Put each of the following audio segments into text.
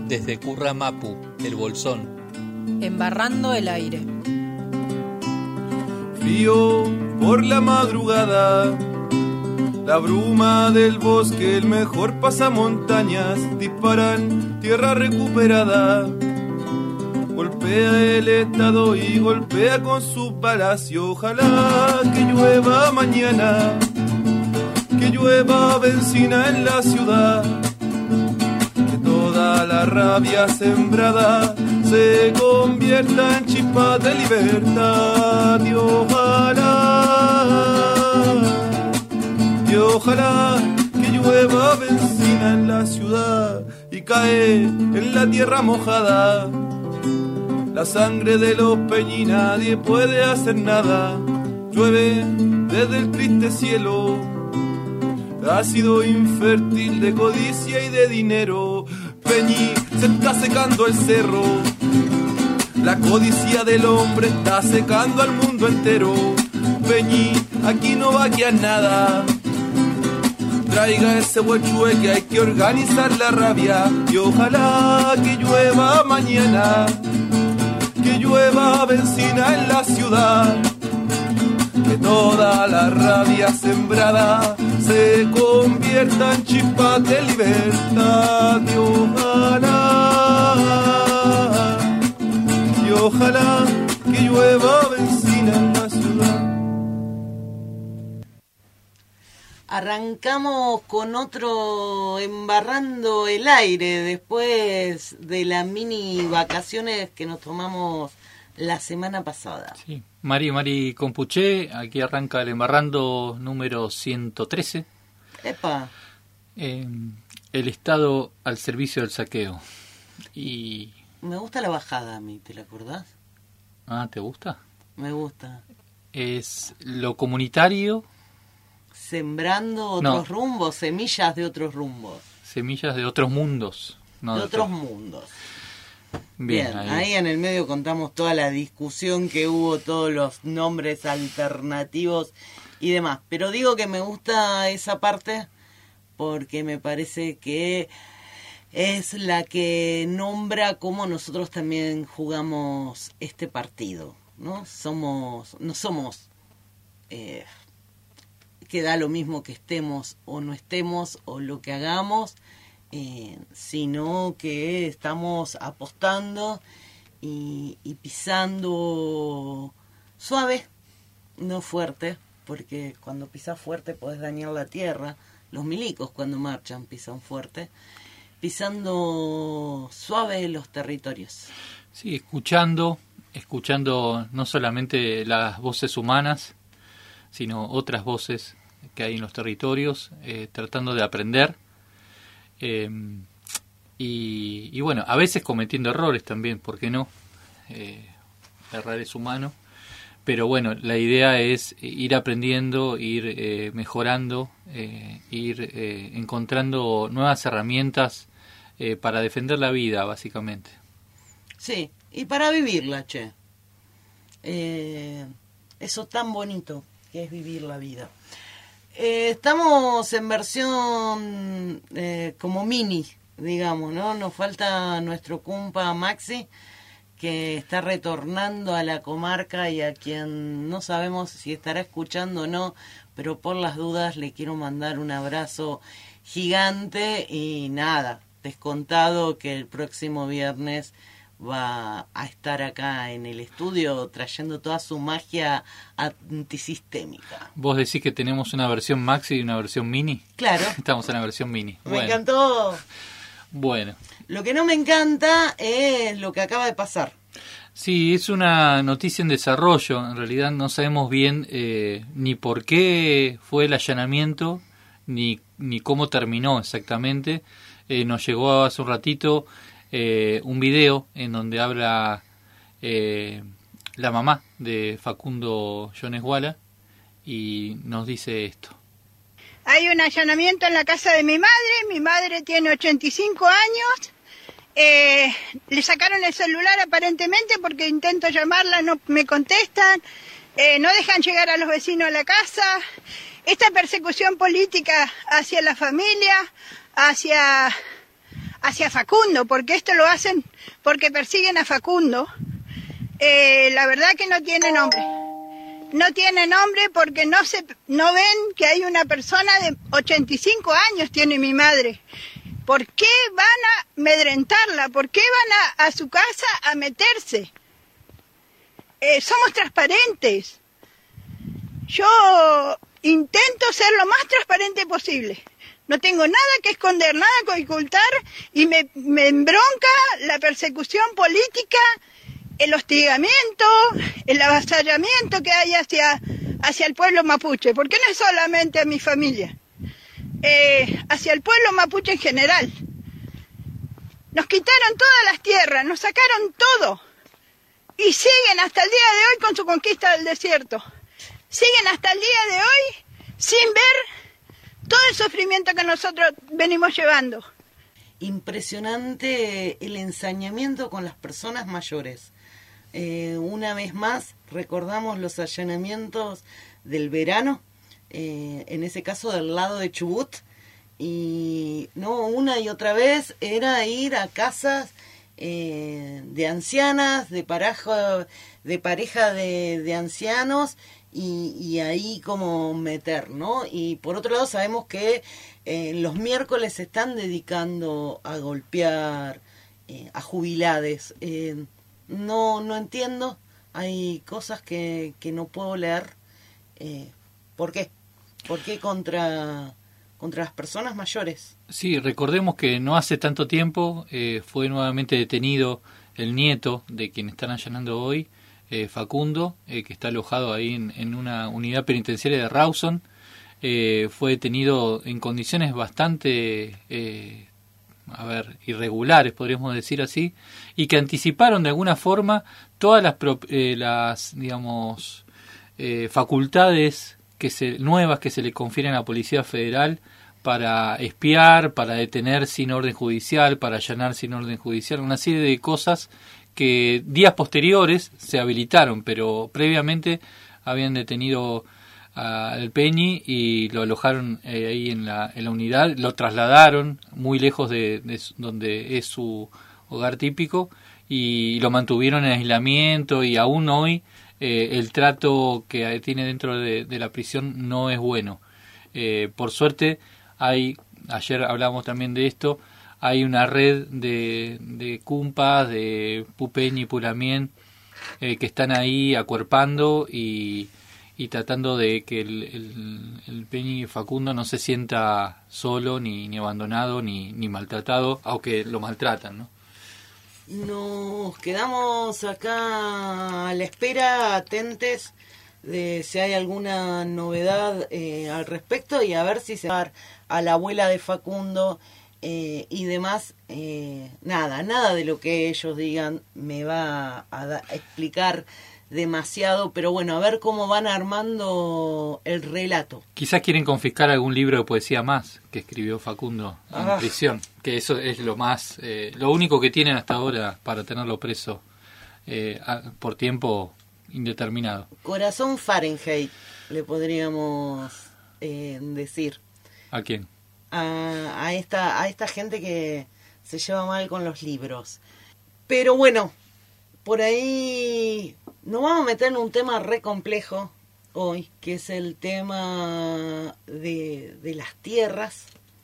desde Curramapu, El Bolsón. Embarrando el aire. Frío por la madrugada, la bruma del bosque, el mejor pasamontañas, disparan tierra recuperada. Golpea el estado y golpea con sus balas y ojalá que llueva mañana, que llueva benzina en la ciudad, que toda la rabia sembrada se convierta en chispas de libertad y ojalá que llueva benzina en la ciudad y cae en la tierra mojada. La sangre de los peñi nadie puede hacer nada, llueve desde el triste cielo, ácido infértil de codicia y de dinero. Peñi, se está secando el cerro, la codicia del hombre está secando al mundo entero. Peñi, aquí no va a quedar nada, traiga ese huechue que hay que organizar la rabia y ojalá que llueva mañana, que llueva benzina en la ciudad, que toda la rabia sembrada se convierta en chispas de libertad y ojalá que llueva benzina en la ciudad. Arrancamos con otro Embarrando el aire después de las mini vacaciones que nos tomamos la semana pasada. Sí. Mari Compuché, aquí arranca el Embarrando número 113. ¡Epa! El Estado al servicio del saqueo. Y... me gusta la bajada a mí, ¿te la acordás? Ah, ¿te gusta? Me gusta. Es lo comunitario... sembrando otros rumbos, semillas de otros rumbos. Semillas de otros mundos. No de otros mundos. Bien, ahí en el medio contamos toda la discusión que hubo, todos los nombres alternativos y demás. Pero digo que me gusta esa parte porque me parece que es la que nombra cómo nosotros también jugamos este partido, ¿no? No somos... que da lo mismo que estemos o no estemos o lo que hagamos, sino que estamos apostando y pisando suave, no fuerte, porque cuando pisas fuerte podés dañar la tierra. Los milicos cuando marchan pisan fuerte, pisando suave los territorios. Sí, escuchando no solamente las voces humanas, sino otras voces que hay en los territorios, tratando de aprender y bueno, a veces cometiendo errores también, ¿por qué no? Errar es humano, pero bueno, la idea es ir aprendiendo, ir mejorando, ir encontrando nuevas herramientas para defender la vida, básicamente. Sí, y para vivirla, che. Eso tan bonito que es vivir la vida. Estamos en versión como mini, digamos, ¿no? Nos falta nuestro compa Maxi, que está retornando a la comarca y a quien no sabemos si estará escuchando o no, pero por las dudas le quiero mandar un abrazo gigante y nada, descontado que el próximo viernes va a estar acá en el estudio trayendo toda su magia antisistémica. ¿Vos decís que tenemos una versión maxi y una versión mini? Claro. Estamos en la versión mini. Me encantó. Bueno. Lo que no me encanta es lo que acaba de pasar. Sí, es una noticia en desarrollo. En realidad no sabemos bien ni por qué fue el allanamiento, ni cómo terminó exactamente. Nos llegó hace un ratito un video en donde habla la mamá de Facundo Jones Wala y nos dice esto. Hay un allanamiento en la casa de mi madre tiene 85 años, le sacaron el celular aparentemente porque intento llamarla, no me contestan, no dejan llegar a los vecinos a la casa. Esta persecución política hacia la familia, hacia hacia Facundo, porque esto lo hacen porque persiguen a Facundo. La verdad que no tiene nombre. No tiene nombre porque no ven que hay una persona de 85 años tiene mi madre. ¿Por qué van a amedrentarla? ¿Por qué van a su casa a meterse? Somos transparentes. Yo intento ser lo más transparente posible. No tengo nada que esconder, nada que ocultar, y me embronca la persecución política, el hostigamiento, el avasallamiento que hay hacia el pueblo mapuche, porque no es solamente a mi familia, hacia el pueblo mapuche en general. Nos quitaron todas las tierras, nos sacaron todo, y siguen hasta el día de hoy con su conquista del desierto. Siguen hasta el día de hoy sin ver todo el sufrimiento que nosotros venimos llevando. Impresionante el ensañamiento con las personas mayores. Una vez más recordamos los allanamientos del verano, en ese caso del lado de Chubut, y no una y otra vez era ir a casas de ancianas, de pareja de ancianos, y ahí como meter, ¿no? Y por otro lado sabemos que los miércoles se están dedicando a golpear a jubilades. No entiendo, hay cosas que no puedo leer. ¿Por qué? ¿Por qué contra las personas mayores? Sí, recordemos que no hace tanto tiempo fue nuevamente detenido el nieto de quien están allanando hoy, Facundo, que está alojado ahí en una unidad penitenciaria de Rawson. Fue detenido en condiciones bastante irregulares, podríamos decir así, y que anticiparon de alguna forma todas las digamos, facultades nuevas que se le confieren a la Policía Federal para espiar, para detener sin orden judicial, para allanar sin orden judicial, una serie de cosas que días posteriores se habilitaron, pero previamente habían detenido al Peñi y lo alojaron ahí en la unidad, lo trasladaron muy lejos de donde es su hogar típico y lo mantuvieron en aislamiento, y aún hoy el trato que tiene dentro de la prisión no es bueno. Por suerte ayer hablamos también de esto, hay una red de cumpas, de Pupeñi y Pulamien que están ahí acuerpando y tratando de que el Peñi Facundo no se sienta solo, ni abandonado, ni maltratado, aunque lo maltratan, ¿no? Nos quedamos acá a la espera, atentes de si hay alguna novedad al respecto, y a ver si se va a la abuela de Facundo y demás. Nada de lo que ellos digan me va a explicar demasiado, pero bueno, a ver cómo van armando el relato. Quizás quieren confiscar algún libro de poesía más que escribió Facundo en prisión, que eso es lo más, lo único que tienen hasta ahora para tenerlo preso por tiempo indeterminado. Corazón Fahrenheit, le podríamos decir. ¿A quién? A esta gente que se lleva mal con los libros. Pero bueno, por ahí nos vamos a meter en un tema re complejo hoy, que es el tema de las tierras,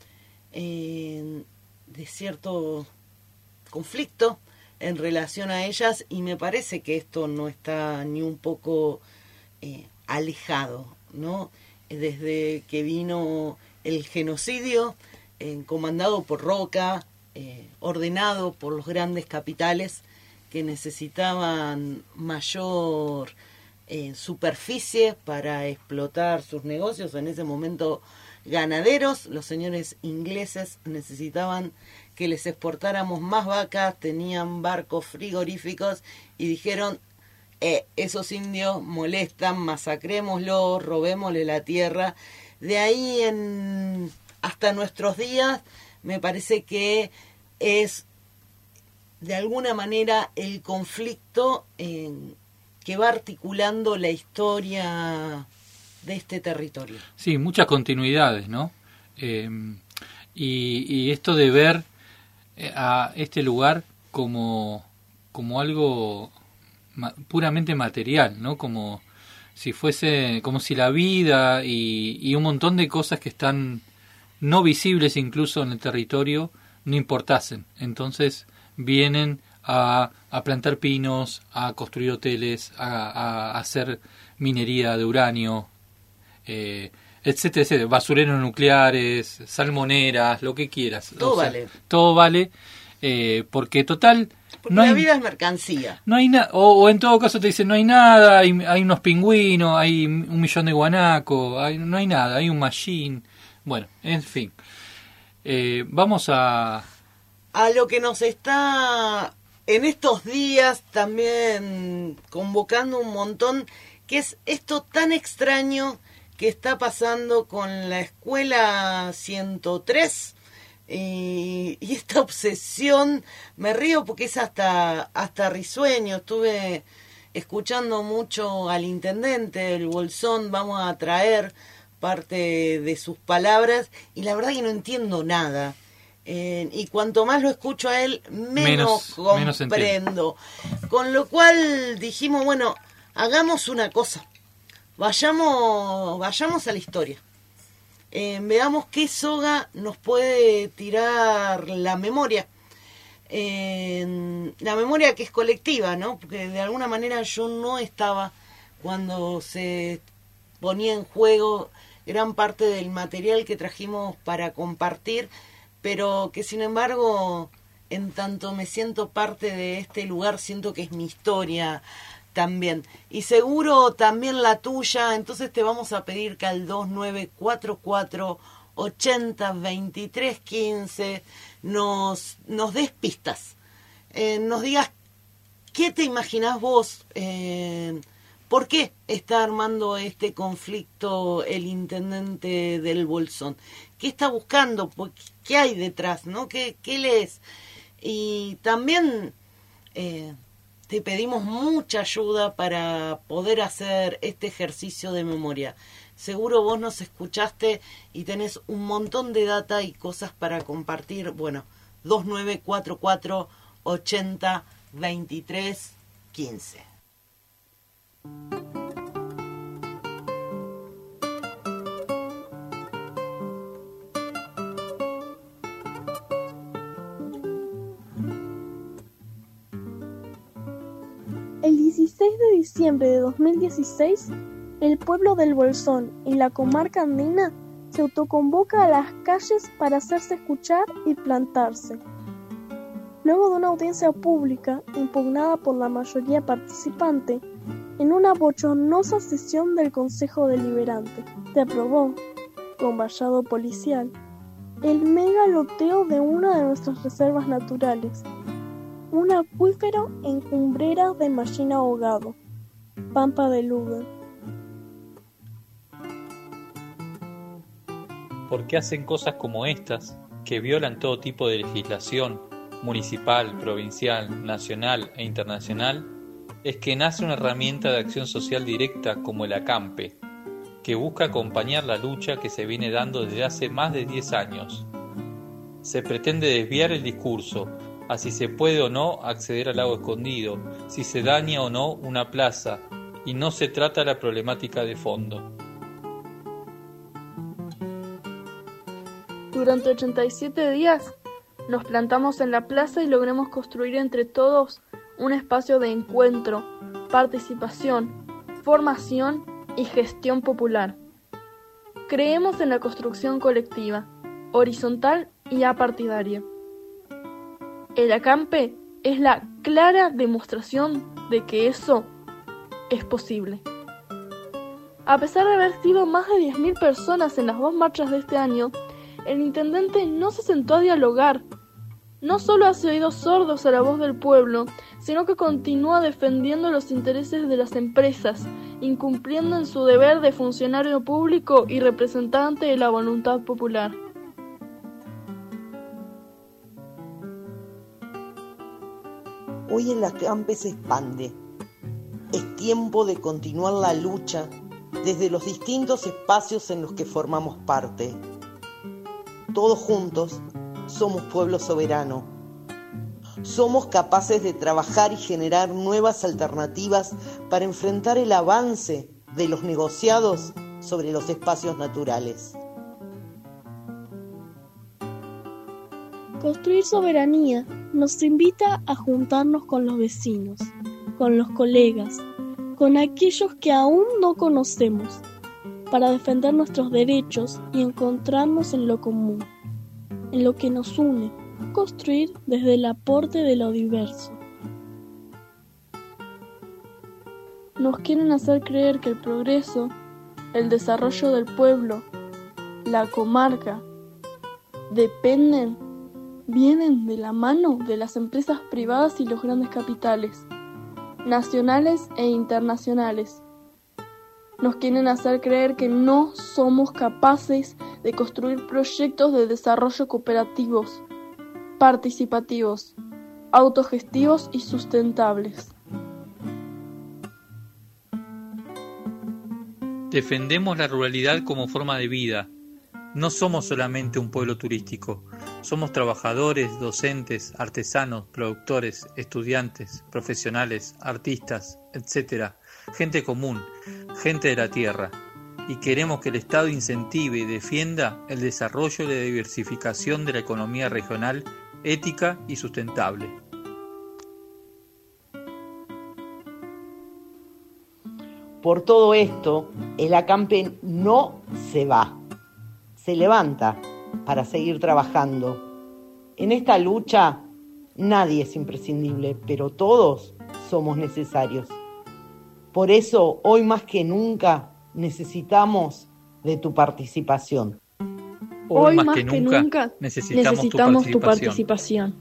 de cierto conflicto en relación a ellas, y me parece que esto no está ni un poco alejado, ¿no? Desde que vino el genocidio comandado por Roca, ordenado por los grandes capitales que necesitaban mayor superficie para explotar sus negocios, en ese momento ganaderos. Los señores ingleses necesitaban que les exportáramos más vacas, tenían barcos frigoríficos y dijeron, esos indios molestan, masacrémoslos, robémosle la tierra. De ahí hasta nuestros días me parece que es de alguna manera el conflicto que va articulando la historia de este territorio. Sí, muchas continuidades, ¿no? Y esto de ver a este lugar como algo puramente material, ¿no? Como si la vida y un montón de cosas que están no visibles incluso en el territorio no importasen. Entonces vienen a plantar pinos, a construir hoteles, a hacer minería de uranio, etcétera, etcétera, basureros nucleares, salmoneras, lo que quieras. Todo vale, porque total... Porque la vida es mercancía. No hay nada, o en todo caso te dicen no hay nada, hay unos pingüinos, hay 1 millón de guanacos, no hay nada, hay un machine. Bueno, en fin. Vamos a lo que nos está en estos días también convocando un montón, que es esto tan extraño que está pasando con la escuela 103 y esta obsesión. Me río porque es hasta risueño. Estuve escuchando mucho al intendente del Bolsón, vamos a traer parte de sus palabras y la verdad que no entiendo nada. Y cuanto más lo escucho a él, menos comprendo. Con lo cual dijimos, bueno, hagamos una cosa. Vayamos a la historia. Veamos qué soga nos puede tirar la memoria. La memoria que es colectiva, ¿no? Porque de alguna manera yo no estaba cuando se ponía en juego gran parte del material que trajimos para compartir, pero que sin embargo, en tanto me siento parte de este lugar, siento que es mi historia también. Y seguro también la tuya, entonces te vamos a pedir que al 2944 80 23 15 nos des pistas. Nos digas qué te imaginás vos, por qué está armando este conflicto el intendente del Bolsón. ¿Qué está buscando? ¿Qué hay detrás? ¿No? ¿Qué lees? Y también te pedimos mucha ayuda para poder hacer este ejercicio de memoria. Seguro vos nos escuchaste y tenés un montón de data y cosas para compartir. Bueno, 2944 80 23 15. El 16 de diciembre de 2016, el pueblo del Bolsón y la comarca andina se autoconvoca a las calles para hacerse escuchar y plantarse. Luego de una audiencia pública impugnada por la mayoría participante, en una bochornosa sesión del Consejo Deliberante, se aprobó, con vallado policial, el megaloteo de una de nuestras reservas naturales, un acuífero en Cumbreras de Mallín Ahogado, Pampa de Lugo. ¿Por qué hacen cosas como estas, que violan todo tipo de legislación municipal, provincial, nacional e internacional? Es que nace una herramienta de acción social directa como el ACAMPE, que busca acompañar la lucha que se viene dando desde hace más de 10 años. Se pretende desviar el discurso a si se puede o no acceder al lago escondido, si se daña o no una plaza, y no se trata la problemática de fondo. Durante 87 días nos plantamos en la plaza y logramos construir entre todos un espacio de encuentro, participación, formación y gestión popular. Creemos en la construcción colectiva, horizontal y apartidaria. El ACAMPE es la clara demostración de que eso es posible. A pesar de haber sido más de 10.000 personas en las 2 marchas de este año, el intendente no se sentó a dialogar. No solo hace oídos sordos a la voz del pueblo, sino que continúa defendiendo los intereses de las empresas, incumpliendo en su deber de funcionario público y representante de la voluntad popular. Hoy el ACAMPE se expande. Es tiempo de continuar la lucha desde los distintos espacios en los que formamos parte. Todos juntos somos pueblo soberano somos capaces de trabajar y generar nuevas alternativas para enfrentar el avance de los negociados sobre los espacios naturales. Construir soberanía nos invita a juntarnos con los vecinos, con los colegas, con aquellos que aún no conocemos, para defender nuestros derechos y encontrarnos en lo común, en lo que nos une, construir desde el aporte de lo diverso. Nos quieren hacer creer que el progreso, el desarrollo del pueblo, la comarca, vienen de la mano de las empresas privadas y los grandes capitales, nacionales e internacionales. Nos quieren hacer creer que no somos capaces de construir proyectos de desarrollo cooperativos, participativos, autogestivos y sustentables. Defendemos la ruralidad como forma de vida. No somos solamente un pueblo turístico. Somos trabajadores, docentes, artesanos, productores, estudiantes, profesionales, artistas, etc. Gente común, gente de la tierra. Y queremos que el Estado incentive y defienda el desarrollo y la diversificación de la economía regional, ética y sustentable. Por todo esto, el acampe no se va, se levanta para seguir trabajando. En esta lucha nadie es imprescindible, pero todos somos necesarios. Por eso, hoy más que nunca, necesitamos de tu participación. Hoy más que nunca necesitamos tu participación.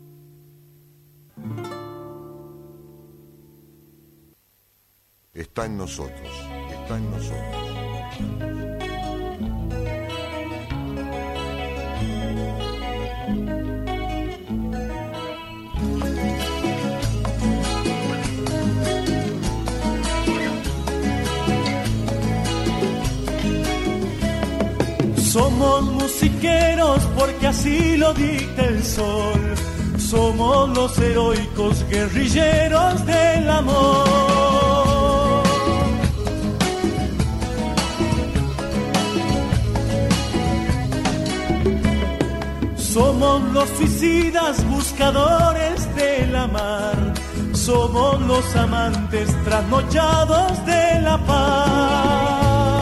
Está en nosotros, está en nosotros. Somos musiqueros porque así lo dicta el sol. Somos los heroicos guerrilleros del amor. Somos los suicidas buscadores de la mar. Somos los amantes trasnochados de la paz.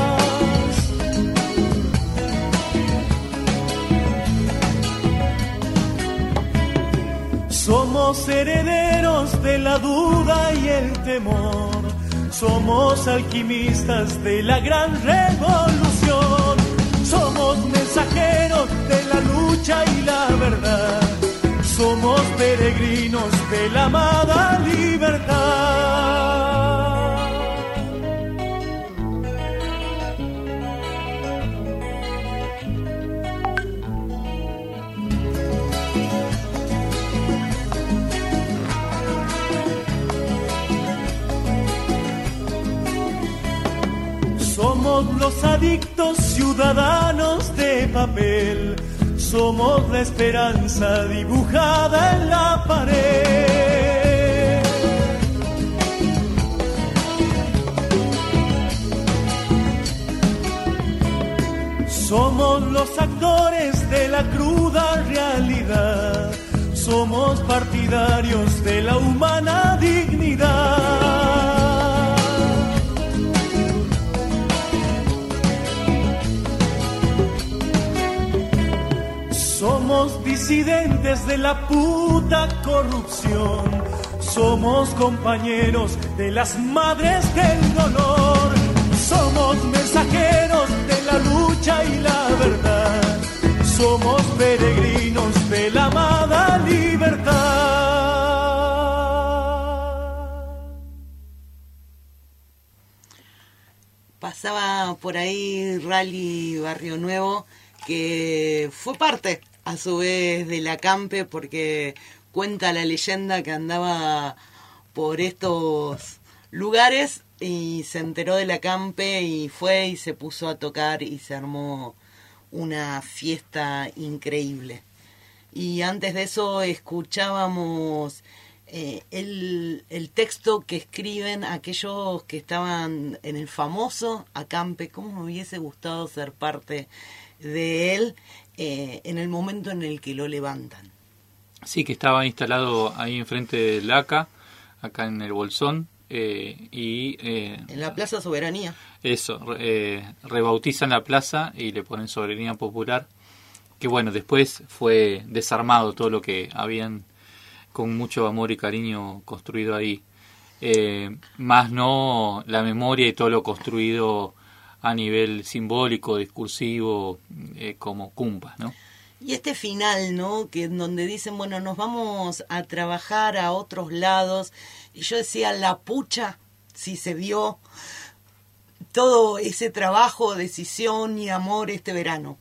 Somos herederos de la duda y el temor. Somos alquimistas de la gran revolución. Somos mensajeros de la lucha y la verdad. Somos peregrinos de la amada libertad. Somos los adictos ciudadanos de papel. Somos la esperanza dibujada en la pared. Somos los actores de la cruda realidad. Somos partidarios de la humana dignidad. Somos disidentes de la puta corrupción. Somos compañeros de las madres del dolor. Somos mensajeros de la lucha y la verdad. Somos peregrinos de la amada libertad. Pasaba por ahí Rally Barrio Nuevo, que fue parte a su vez del acampe, porque cuenta la leyenda que andaba por estos lugares y se enteró del acampe y fue y se puso a tocar y se armó una fiesta increíble. y antes de eso escuchábamos el texto que escriben aquellos que estaban en el famoso acampe. ¿Cómo me hubiese gustado ser parte de él en el momento en el que lo levantan? Sí, que estaba instalado ahí enfrente del ACA, acá en el Bolsón, en la Plaza Soberanía. Eso, rebautizan la plaza y le ponen Soberanía Popular, que bueno, después fue desarmado todo lo que habían con mucho amor y cariño construido ahí, más no la memoria y todo lo construido a nivel simbólico, discursivo, como Cumpa, ¿no? Y este final, ¿no? Que en donde dicen, bueno, nos vamos a trabajar a otros lados. Y yo decía, la pucha, si se vio todo ese trabajo, decisión y amor este verano.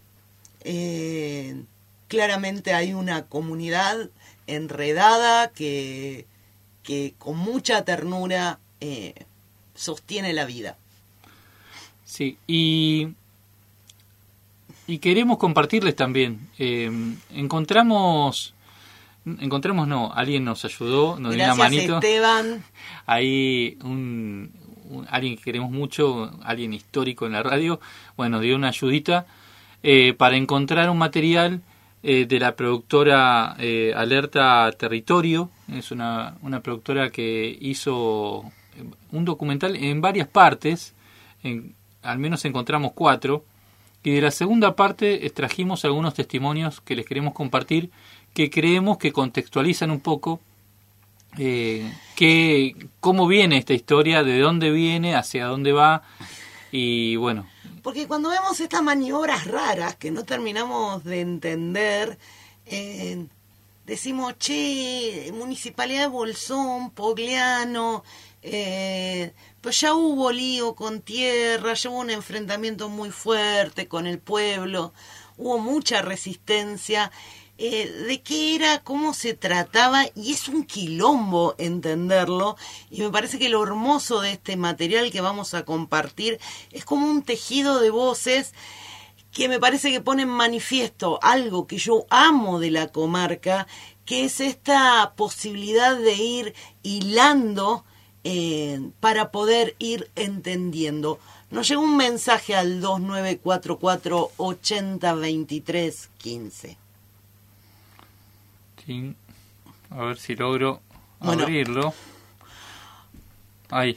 Claramente hay una comunidad enredada que con mucha ternura sostiene la vida. Sí, y queremos compartirles también. Encontramos no, alguien nos ayudó, nos dio una manito. Gracias, Esteban. Ahí alguien que queremos mucho, alguien histórico en la radio, bueno, dio una ayudita para encontrar un material de la productora Alerta Territorio. Es una productora que hizo un documental en varias partes, al menos encontramos 4, y de la segunda parte extrajimos algunos testimonios que les queremos compartir, que creemos que contextualizan un poco cómo viene esta historia, de dónde viene, hacia dónde va, y bueno. Porque cuando vemos estas maniobras raras que no terminamos de entender, decimos, che, Municipalidad de Bolsón, Pogliano, pues ya hubo lío con tierra, ya hubo un enfrentamiento muy fuerte con el pueblo, hubo mucha resistencia. De qué era, cómo se trataba, y es un quilombo entenderlo, y me parece que lo hermoso de este material que vamos a compartir es como un tejido de voces que me parece que pone en manifiesto algo que yo amo de la comarca, que es esta posibilidad de ir hilando para poder ir entendiendo. Nos llegó un mensaje al 2944 80 23 15. Sí. A ver si logro abrirlo. Ahí.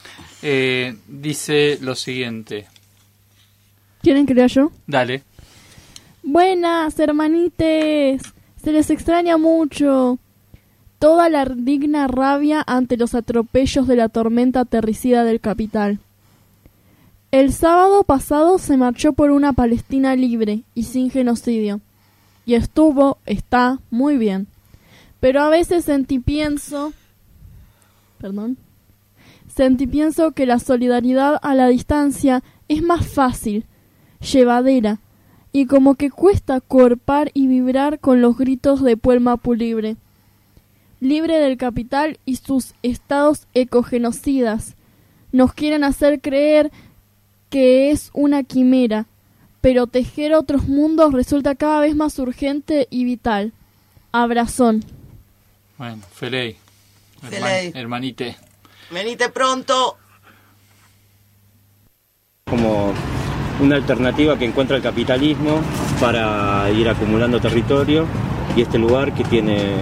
Dice lo siguiente. ¿Quieren que lea yo? Dale. Buenas, hermanites. Se les extraña mucho. Toda la digna rabia ante los atropellos de la tormenta aterricida del capital. El sábado pasado se marchó por una Palestina libre y sin genocidio. Y está muy bien. Pero a veces sentí pienso que la solidaridad a la distancia es más fácil, llevadera, y como que cuesta cuerpar y vibrar con los gritos de Puelmapu libre. Libre del capital y sus estados ecogenocidas. Nos quieren hacer creer que es una quimera, pero tejer otros mundos resulta cada vez más urgente y vital. Abrazón. Bueno, Feley. Hermanite. Venite pronto. Como una alternativa que encuentra el capitalismo para ir acumulando territorio, y este lugar que tiene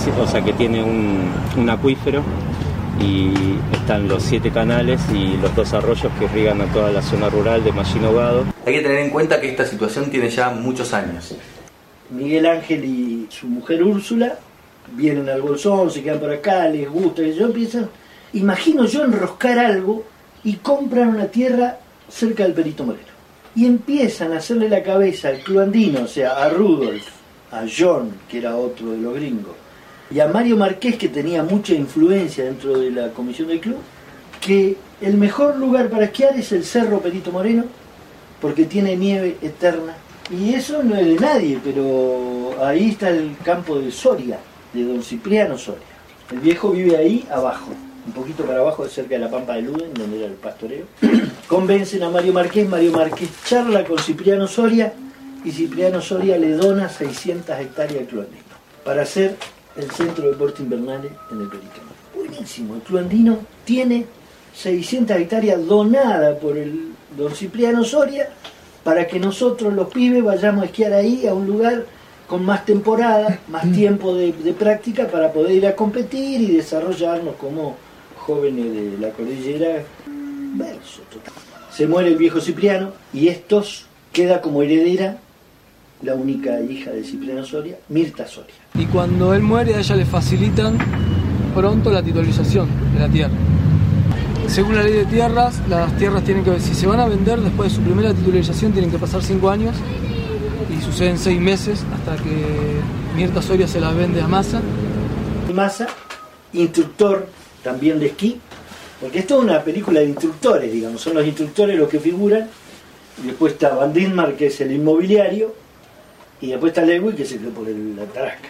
un acuífero, y están los 7 canales y los 2 arroyos que irrigan a toda la zona rural de Mallino Vado. Hay que tener en cuenta que esta situación tiene ya muchos años. Miguel Ángel y su mujer Úrsula vienen al Bolsón, se quedan por acá, les gusta, y yo imagino yo enroscar algo y compran una tierra cerca del Perito Moreno. Y empiezan a hacerle la cabeza al club andino, o sea, a Rudolf, a John, que era otro de los gringos, y a Mario Marqués, que tenía mucha influencia dentro de la comisión del club, que el mejor lugar para esquiar es el Cerro Perito Moreno, porque tiene nieve eterna. Y eso no es de nadie, pero ahí está el campo de Soria, de don Cipriano Soria. El viejo vive ahí abajo, un poquito para abajo, cerca de la Pampa de Luden, donde era el pastoreo. Convencen a Mario Marqués charla con Cipriano Soria, y Cipriano Soria le dona 600 hectáreas al Club Andino para hacer el centro de deportes invernales en el Perito Moreno. Buenísimo, el Club Andino tiene 600 hectáreas donadas por el don Cipriano Soria para que nosotros los pibes vayamos a esquiar ahí a un lugar con más temporada, más tiempo de práctica para poder ir a competir y desarrollarnos como jóvenes de la cordillera. Se muere el viejo Cipriano y estos queda como heredera la única hija de Cipriano Soria, Mirta Soria. Y cuando él muere a ella le facilitan pronto la titularización de la tierra. Según la ley de tierras, las tierras tienen que, si se van a vender después de su primera titularización, tienen que pasar 5 años y suceden 6 meses hasta que Mirta Soria se las vende a Massa. Massa, instructor también de esquí, porque esto es una película de instructores, digamos, son los instructores los que figuran, y después está Van Dindmar, que es el inmobiliario, y después está Lewis, que se quedó por la tarasca.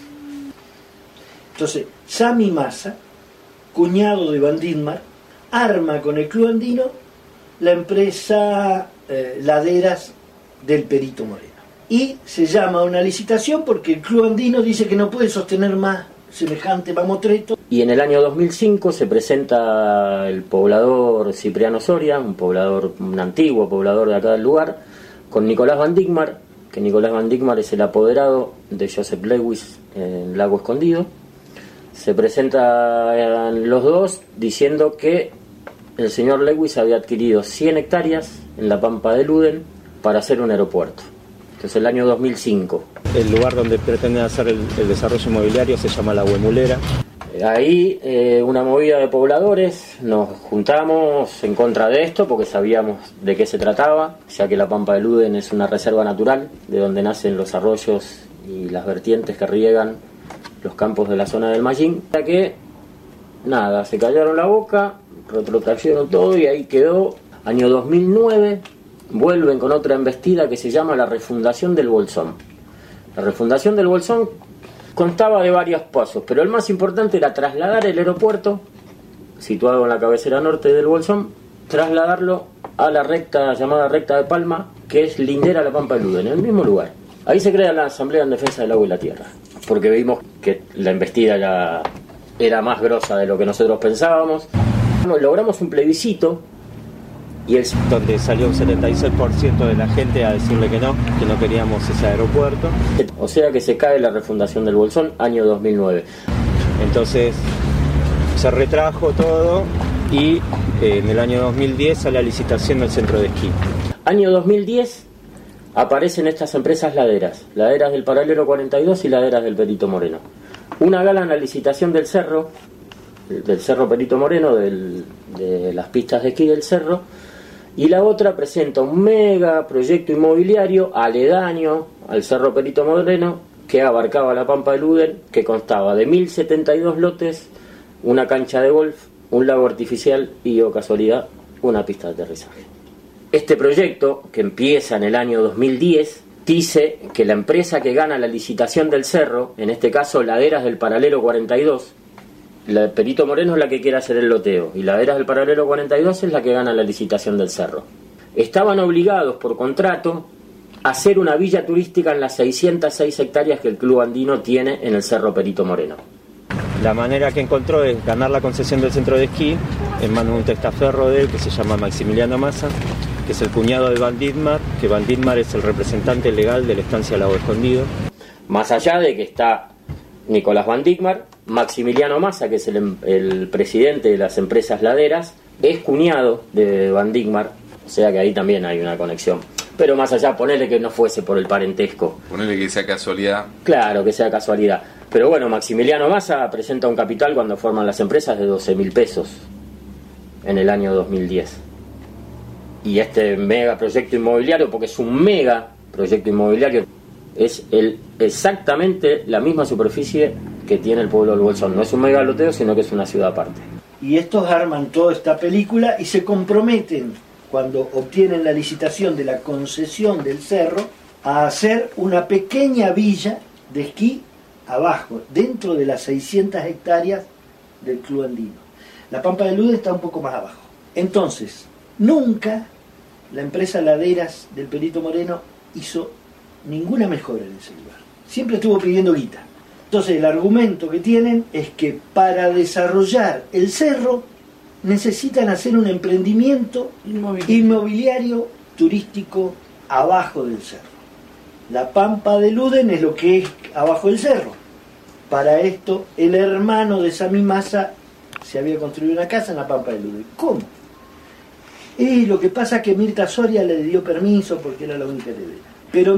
Entonces, Sami Massa, cuñado de Van Dindmar, arma con el Club Andino la empresa Laderas del Perito Moreno. Y se llama a una licitación porque el Club Andino dice que no puede sostener más semejante mamotreto. Y en el año 2005 se presenta el poblador Cipriano Soria, un antiguo poblador de acá del lugar, con Nicolás Van Dindmar, que Nicolás Van Dindmar es el apoderado de Joseph Lewis en Lago Escondido. Se presentan los dos diciendo que el señor Lewis había adquirido 100 hectáreas en la Pampa de Luden para hacer un aeropuerto. Entonces el año 2005. El lugar donde pretenden hacer el desarrollo inmobiliario se llama La Huemulera. Ahí una movida de pobladores, nos juntamos en contra de esto porque sabíamos de qué se trataba, ya que la Pampa de Luden es una reserva natural de donde nacen los arroyos y las vertientes que riegan los campos de la zona del Mallín. Ya que nada, se callaron la boca, retrotrajeron todo y ahí quedó. Año 2009 vuelven con otra embestida que se llama la refundación del Bolsón. La refundación del Bolsón constaba de varios pasos, pero el más importante era trasladar el aeropuerto, situado en la cabecera norte del Bolsón, trasladarlo a la recta llamada recta de Palma, que es lindera a la Pampa de Luden, en el mismo lugar. Ahí se crea la Asamblea en Defensa del Agua y la Tierra, porque vimos que la embestida ya era más grosa de lo que nosotros pensábamos. Logramos un plebiscito y donde salió un 76% de la gente a decirle que no queríamos ese aeropuerto. O sea que se cae la refundación del Bolsón, año 2009. Entonces se retrajo todo y en el año 2010 sale la licitación del centro de esquí. Año 2010 aparecen estas empresas laderas del Paralelo 42 y Laderas del Perito Moreno. Una gana la licitación del cerro Perito Moreno, de las pistas de esquí del cerro, y la otra presenta un mega proyecto inmobiliario aledaño al Cerro Perito Moreno que abarcaba la Pampa de Luden, que constaba de 1072 lotes, una cancha de golf, un lago artificial y, o casualidad, una pista de aterrizaje. Este proyecto, que empieza en el año 2010, dice que la empresa que gana la licitación del cerro, en este caso Laderas del Paralelo 42, la Perito Moreno es la que quiere hacer el loteo y Laderas del Paralelo 42 es la que gana la licitación del cerro. Estaban obligados por contrato a hacer una villa turística en las 606 hectáreas que el Club Andino tiene en el Cerro Perito Moreno. La manera que encontró es ganar la concesión del centro de esquí en manos de un testaferro de él que se llama Maximiliano Massa, que es el cuñado de Van Dindmar, que Van Dindmar es el representante legal de la estancia Lago Escondido. Más allá de que está Nicolás Van Dindmar, Maximiliano Massa, que es el presidente de las empresas laderas, es cuñado de Van Dindmar, o sea que ahí también hay una conexión. Pero más allá, ponele que no fuese por el parentesco. Ponele que sea casualidad. Claro, que sea casualidad. Pero bueno, Maximiliano Massa presenta un capital cuando forman las empresas de 12.000 pesos en el año 2010. Y este mega proyecto inmobiliario, porque es un mega proyecto inmobiliario, es exactamente la misma superficie que tiene el pueblo del Bolsón. No es un megaloteo, sino que es una ciudad aparte. Y estos arman toda esta película y se comprometen, cuando obtienen la licitación de la concesión del cerro, a hacer una pequeña villa de esquí abajo, dentro de las 600 hectáreas del Club Andino. La Pampa de Luden está un poco más abajo. Entonces, nunca la empresa Laderas del Perito Moreno hizo ninguna mejora en ese lugar. Siempre estuvo pidiendo guita. Entonces el argumento que tienen es que para desarrollar el cerro necesitan hacer un emprendimiento inmobiliario turístico abajo del cerro. La Pampa de Luden es lo que es abajo del cerro. Para esto, el hermano de Sami Massa se había construido una casa en la Pampa de Luden. ¿Cómo? Y lo que pasa es que Mirta Soria le dio permiso porque era la única heredera. Pero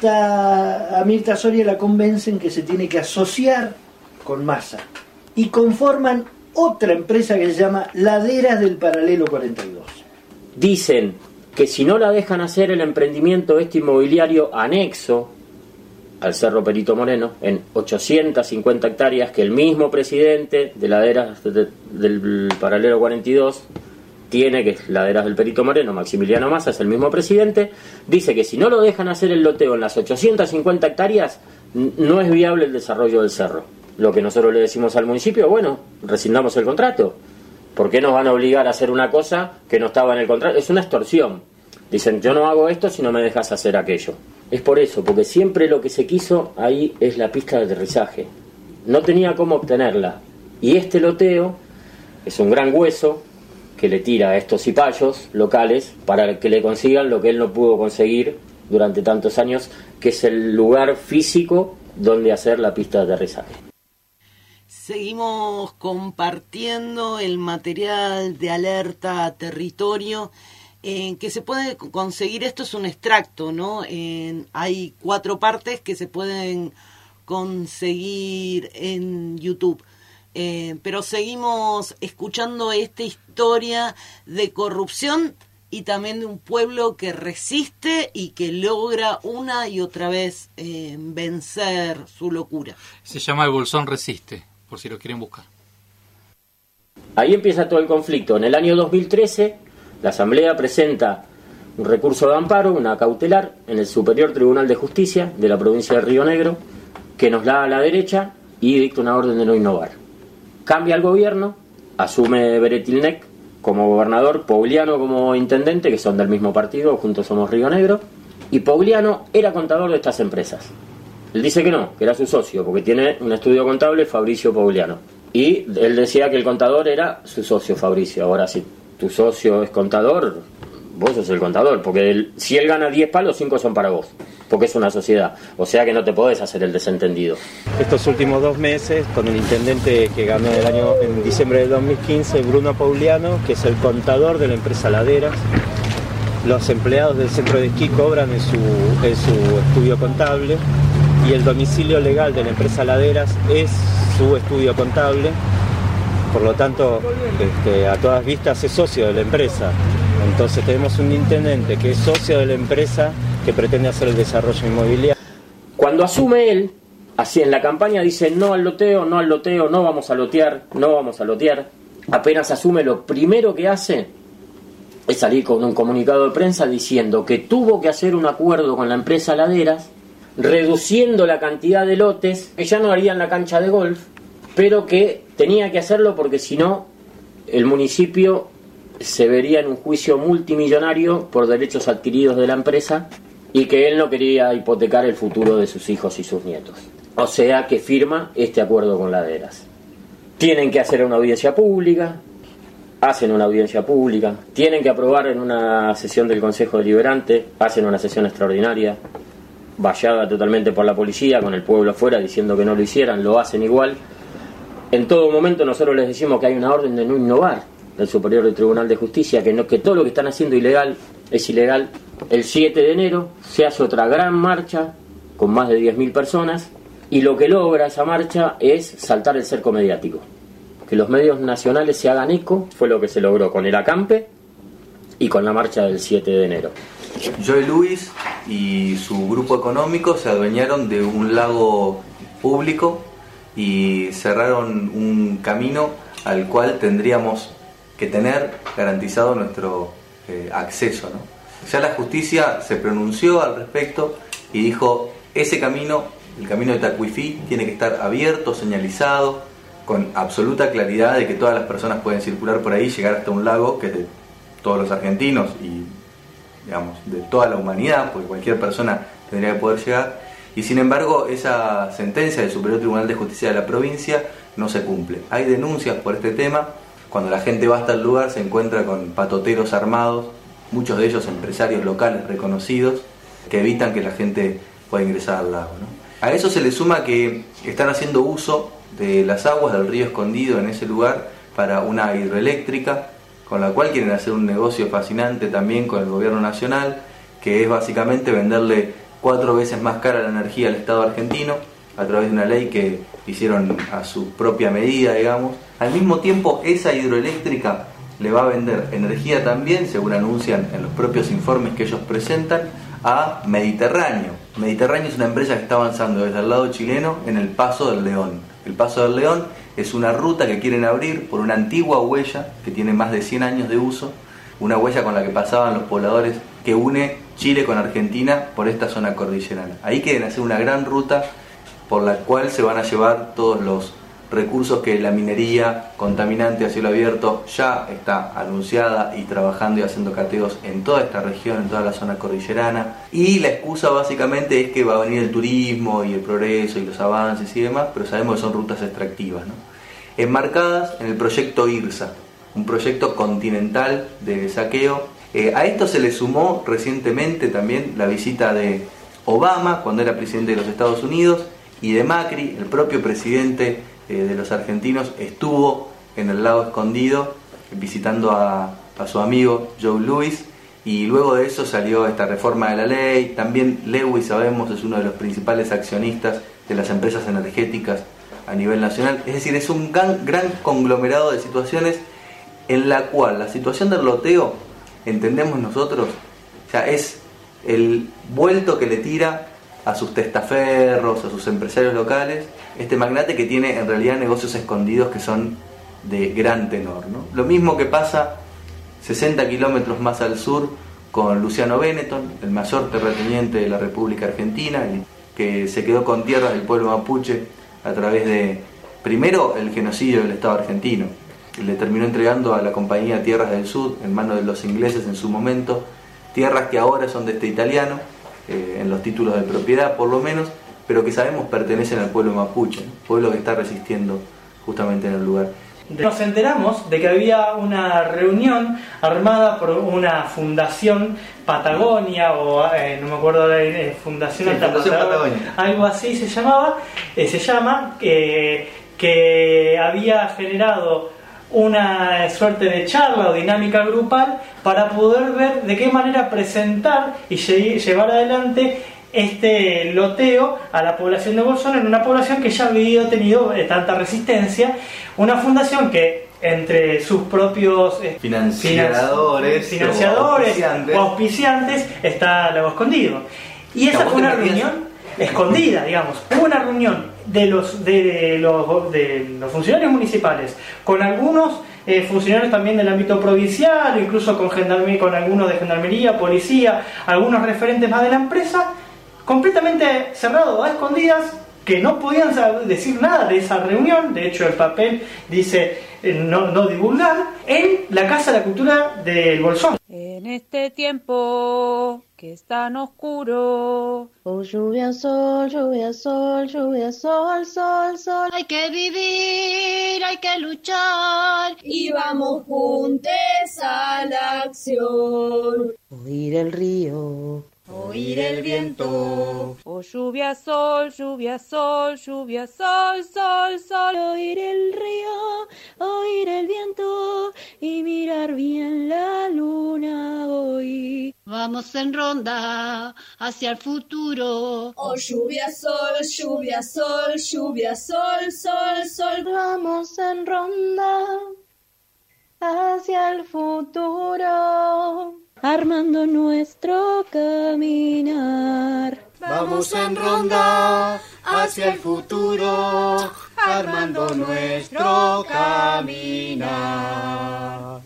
a Mirta Soria la convencen que se tiene que asociar con Massa. Y conforman otra empresa que se llama Laderas del Paralelo 42. Dicen que si no la dejan hacer el emprendimiento inmobiliario anexo al Cerro Perito Moreno, en 850 hectáreas, que el mismo presidente de Laderas del Paralelo 42 tiene, que es Laderas del Perito Moreno, Maximiliano Massa es el mismo presidente, dice que si no lo dejan hacer el loteo en las 850 hectáreas, no es viable el desarrollo del cerro. Lo que nosotros le decimos al municipio, bueno, rescindamos el contrato. ¿Por qué nos van a obligar a hacer una cosa que no estaba en el contrato? Es una extorsión. Dicen, yo no hago esto si no me dejas hacer aquello. Es por eso, porque siempre lo que se quiso ahí es la pista de aterrizaje. No tenía cómo obtenerla. Y este loteo es un gran hueso que le tira a estos cipayos locales para que le consigan lo que él no pudo conseguir durante tantos años, que es el lugar físico donde hacer la pista de aterrizaje. Seguimos compartiendo el material de Alerta Territorio que se puede conseguir. Esto es un extracto, ¿no? Hay 4 partes que se pueden conseguir en YouTube. Pero seguimos escuchando esta historia de corrupción y también de un pueblo que resiste y que logra una y otra vez vencer su locura. Se llama El Bolsón Resiste, por si lo quieren buscar. Ahí empieza todo el conflicto. En el año 2013, la Asamblea presenta un recurso de amparo, una cautelar, en el Superior Tribunal de Justicia de la provincia de Río Negro, que nos da a la derecha y dicta una orden de no innovar. Cambia el gobierno, asume Beretilnec como gobernador, Pouliano como intendente, que son del mismo partido, Juntos Somos Río Negro, y Pouliano era contador de estas empresas. Él dice que no, que era su socio, porque tiene un estudio contable, Fabricio Pouliano. Y él decía que el contador era su socio, Fabricio. Ahora, si tu socio es contador, vos sos el contador, porque si él gana 10 palos, 5 son para vos, porque es una sociedad. O sea que no te podés hacer el desentendido. Estos últimos 2 meses, con el intendente que ganó en diciembre del 2015, Bruno Pouliano, que es el contador de la empresa Laderas, los empleados del centro de esquí cobran en su estudio contable, y el domicilio legal de la empresa Laderas es su estudio contable. Por lo tanto, a todas vistas es socio de la empresa. Entonces tenemos un intendente que es socio de la empresa que pretende hacer el desarrollo inmobiliario. Cuando asume él, así en la campaña dice no al loteo, no al loteo, no vamos a lotear, no vamos a lotear. Apenas asume, lo primero que hace es salir con un comunicado de prensa diciendo que tuvo que hacer un acuerdo con la empresa Laderas, reduciendo la cantidad de lotes, que ya no harían la cancha de golf, pero que tenía que hacerlo porque si no, el municipio se vería en un juicio multimillonario por derechos adquiridos de la empresa y que él no quería hipotecar el futuro de sus hijos y sus nietos. O sea que firma este acuerdo con Laderas. Tienen que hacer una audiencia pública, hacen una audiencia pública, tienen que aprobar en una sesión del Consejo Deliberante, hacen una sesión extraordinaria, vallada totalmente por la policía, con el pueblo afuera diciendo que no lo hicieran, lo hacen igual. En todo momento nosotros les decimos que hay una orden de no innovar del Superior del Tribunal de Justicia, que todo lo que están haciendo ilegal es ilegal. El 7 de enero se hace otra gran marcha con más de 10.000 personas y lo que logra esa marcha es saltar el cerco mediático. Que los medios nacionales se hagan eco, fue lo que se logró con el acampe y con la marcha del 7 de enero. Joe Luis y su grupo económico se adueñaron de un lago público y cerraron un camino al cual tendríamos que tener garantizado nuestro acceso, ¿no? Ya la justicia se pronunció al respecto y dijo, ese camino, el camino de Tacuifí, tiene que estar abierto, señalizado, con absoluta claridad de que todas las personas pueden circular por ahí, llegar hasta un lago que es de todos los argentinos y, digamos, de toda la humanidad, porque cualquier persona tendría que poder llegar, y sin embargo esa sentencia del Superior Tribunal de Justicia de la provincia no se cumple. Hay denuncias por este tema. Cuando la gente va hasta el lugar se encuentra con patoteros armados, muchos de ellos empresarios locales reconocidos, que evitan que la gente pueda ingresar al lago, ¿no? A eso se le suma que están haciendo uso de las aguas del río Escondido en ese lugar para una hidroeléctrica, con la cual quieren hacer un negocio fascinante también con el gobierno nacional, que es básicamente venderle 4 veces más cara la energía al Estado argentino, a través de una ley que hicieron a su propia medida, digamos. Al mismo tiempo, esa hidroeléctrica le va a vender energía también, según anuncian en los propios informes que ellos presentan, a Mediterráneo. Mediterráneo es una empresa que está avanzando desde el lado chileno en el Paso del León. El Paso del León es una ruta que quieren abrir por una antigua huella que tiene más de 100 años de uso, una huella con la que pasaban los pobladores, que une Chile con Argentina por esta zona cordillerana. Ahí quieren hacer una gran ruta por la cual se van a llevar todos los recursos que la minería contaminante a cielo abierto ya está anunciada y trabajando y haciendo cateos en toda esta región, en toda la zona cordillerana. Y la excusa básicamente es que va a venir el turismo y el progreso y los avances y demás, pero sabemos que son rutas extractivas, ¿no? Enmarcadas en el proyecto IRSA, un proyecto continental de saqueo. A esto se le sumó recientemente también la visita de Obama cuando era presidente de los Estados Unidos, y de Macri, el propio presidente de los argentinos, estuvo en el lago Escondido visitando a su amigo Joe Louis, y luego de eso salió esta reforma de la ley. También Lewis, sabemos, es uno de los principales accionistas de las empresas energéticas a nivel nacional. Es decir, es un gran conglomerado de situaciones en la cual la situación del loteo, entendemos nosotros, o sea, es el vuelto que le tira a sus testaferros, a sus empresarios locales, este magnate que tiene en realidad negocios escondidos que son de gran tenor, ¿no? Lo mismo que pasa 60 kilómetros más al sur con Luciano Benetton, el mayor terrateniente de la República Argentina, que se quedó con tierras del pueblo mapuche a través de, primero, el genocidio del Estado argentino, y le terminó entregando a la compañía Tierras del Sur en manos de los ingleses en su momento, tierras que ahora son de este italiano, en los títulos de propiedad por lo menos, pero que sabemos pertenecen al pueblo mapuche, ¿no? Pueblo que está resistiendo justamente en el lugar. Nos enteramos de que había una reunión armada por una fundación Patagonia, o no me acuerdo de la fundación, sí, Patagonia, algo así se llama, que había generado una suerte de charla o dinámica grupal para poder ver de qué manera presentar y llevar adelante este loteo a la población de Bolsón, en una población que ya había tenido tanta resistencia. Una fundación que entre sus propios financiadores o auspiciantes está Lago Escondido. Y esa fue una reunión escondida, digamos. Hubo una reunión de los funcionarios municipales con algunos funcionarios también del ámbito provincial, incluso con algunos de gendarmería, policía, algunos referentes más de la empresa, completamente cerrado, a escondidas, que no podían decir nada de esa reunión. De hecho, el papel dice no divulgar, en la Casa de la Cultura del Bolsón. En este tiempo que es tan oscuro, oh lluvia, sol, lluvia, sol, lluvia, sol, sol, sol. Hay que vivir, hay que luchar, y vamos juntos a la acción. Oír el río, oír el viento, oh lluvia, sol, lluvia, sol, lluvia, sol, sol, sol. Oír el río, oír el viento, y mirar bien la luna hoy. Vamos en ronda hacia el futuro, oh lluvia, sol, lluvia, sol, lluvia, sol, sol, sol. Vamos en ronda hacia el futuro, armando nuestro caminar. Vamos en ronda hacia el futuro, armando nuestro caminar.